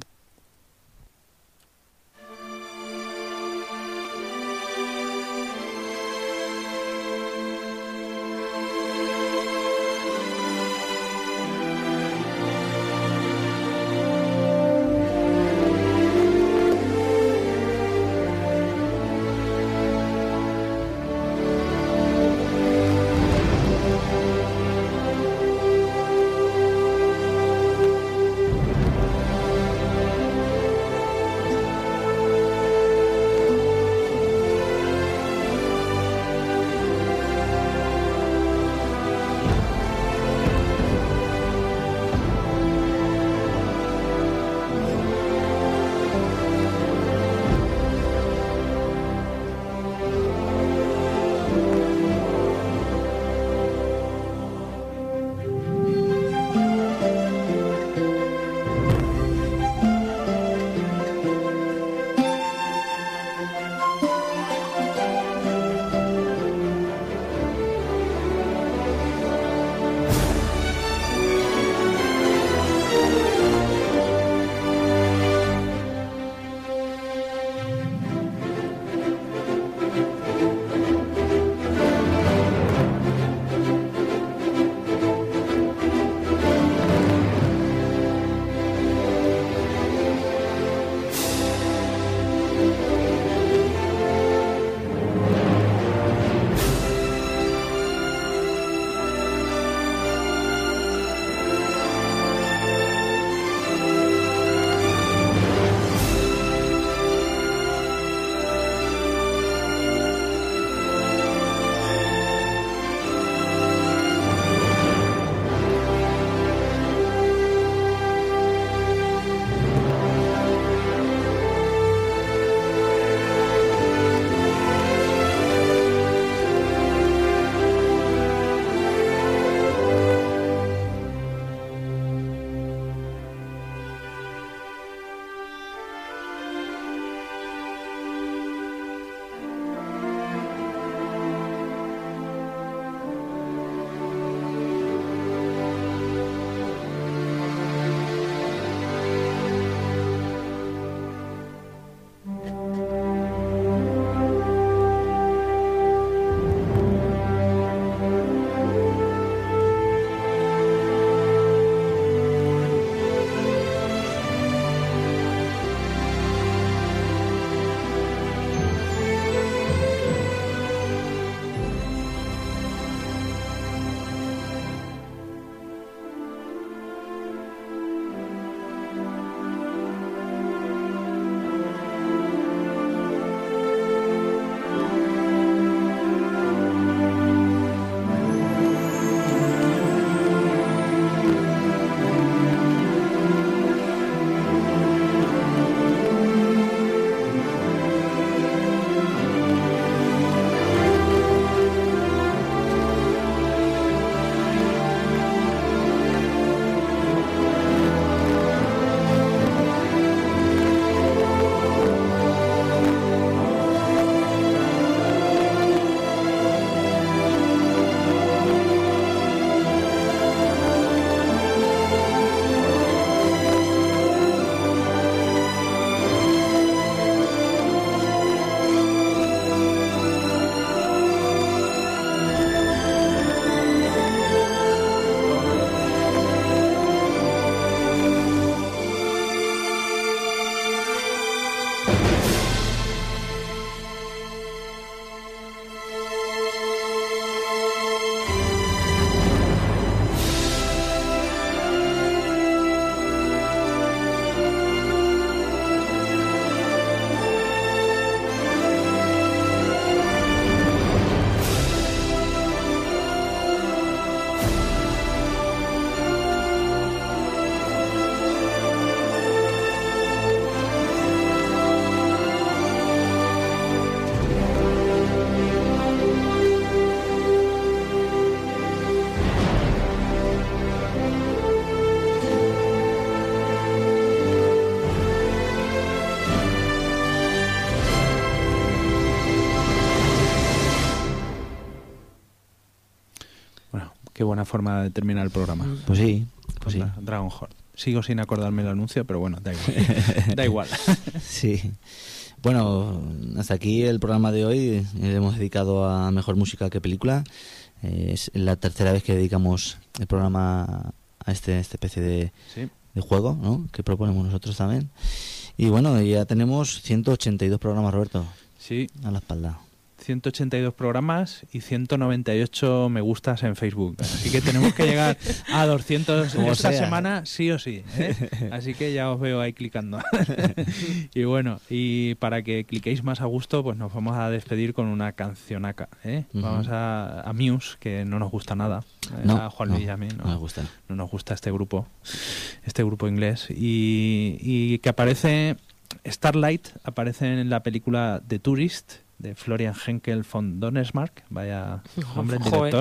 S2: Bueno, qué buena forma de terminar el programa.
S1: Pues sí, pues sí.
S2: Dragonheart. Sigo sin acordarme el anuncio, pero bueno, da igual. Da igual.
S1: Sí. Bueno, hasta aquí el programa de hoy. Hemos dedicado a Mejor Música que Película. Es la tercera vez que dedicamos el programa a esta especie de juego, ¿no? Que proponemos nosotros también. Y bueno, ya tenemos 182 programas, Roberto.
S2: Sí.
S1: A la espalda. 182
S2: programas y 198 me gustas en Facebook. Así que tenemos que llegar a 200 esta semana, sí o sí, ¿eh? Así que ya os veo ahí clicando. Y bueno, y para que cliquéis más a gusto, pues nos vamos a despedir con una cancionaca, ¿eh? Vamos a Muse, que no nos gusta nada. A Juan Luis y a mí no nos gusta este grupo inglés. Y que aparece, Starlight aparece en la película The Tourist, de Florian Henkel von Donnersmarck, vaya hombre, el director,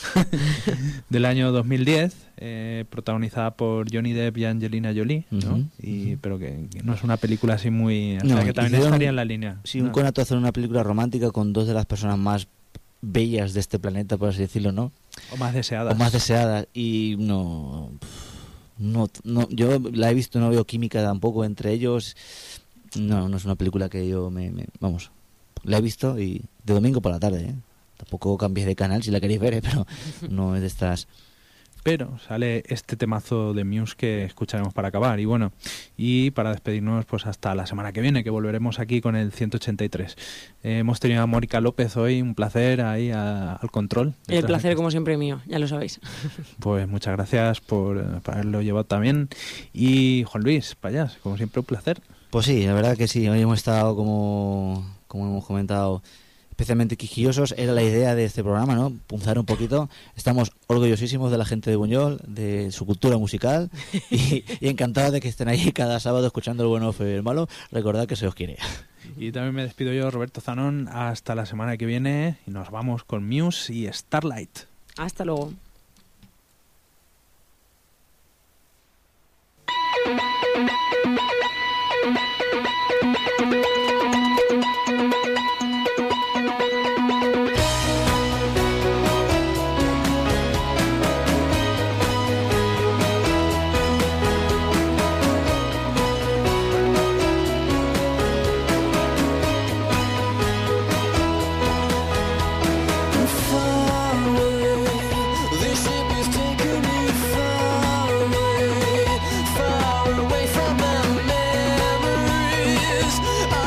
S2: del año 2010, protagonizada por Johnny Depp y Angelina Jolie, ¿no? Pero que no es una película así muy... O sea, que también estaría en la línea.
S1: Sí, un conato hacer una película romántica con dos de las personas más bellas de este planeta, por así decirlo, ¿no?
S2: O más deseadas. Y no, yo la he visto, no veo química tampoco entre ellos. No es una película que yo vamos... La he visto y de domingo por la tarde, ¿eh? Tampoco cambiéis de canal si la queréis ver, pero no es de estas... Pero sale este temazo de Muse que escucharemos para acabar. Y bueno, y para despedirnos, pues hasta la semana que viene, que volveremos aquí con el 183. Hemos tenido a Mónica López hoy, un placer ahí al control.
S3: El placer, como siempre, mío, ya lo sabéis.
S2: Pues muchas gracias por haberlo llevado también. Y Juan Luis Payás, como siempre, un placer.
S1: Pues sí, la verdad que sí, hoy hemos estado como hemos comentado, especialmente quisquillosos. Era la idea de este programa, ¿no? Punzar un poquito. Estamos orgullosísimos de la gente de Buñol, de su cultura musical y encantados de que estén ahí cada sábado escuchando el bueno, el feo y el malo. Recordad que se os quiere.
S2: Y también me despido yo, Roberto Zanón, hasta la semana que viene y nos vamos con Muse y Starlight.
S3: Hasta luego.
S6: Far away from my memories.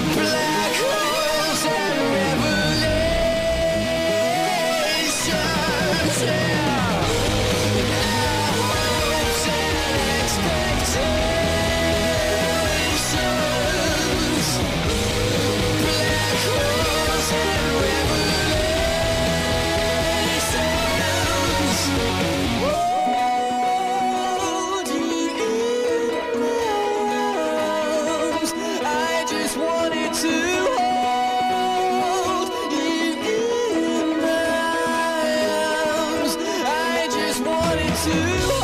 S6: Black holes and revelations, yeah. Hopes and expectations. Black holes and revelations. Hold you in my arms. I just wanted to hold you in my arms. I just wanted to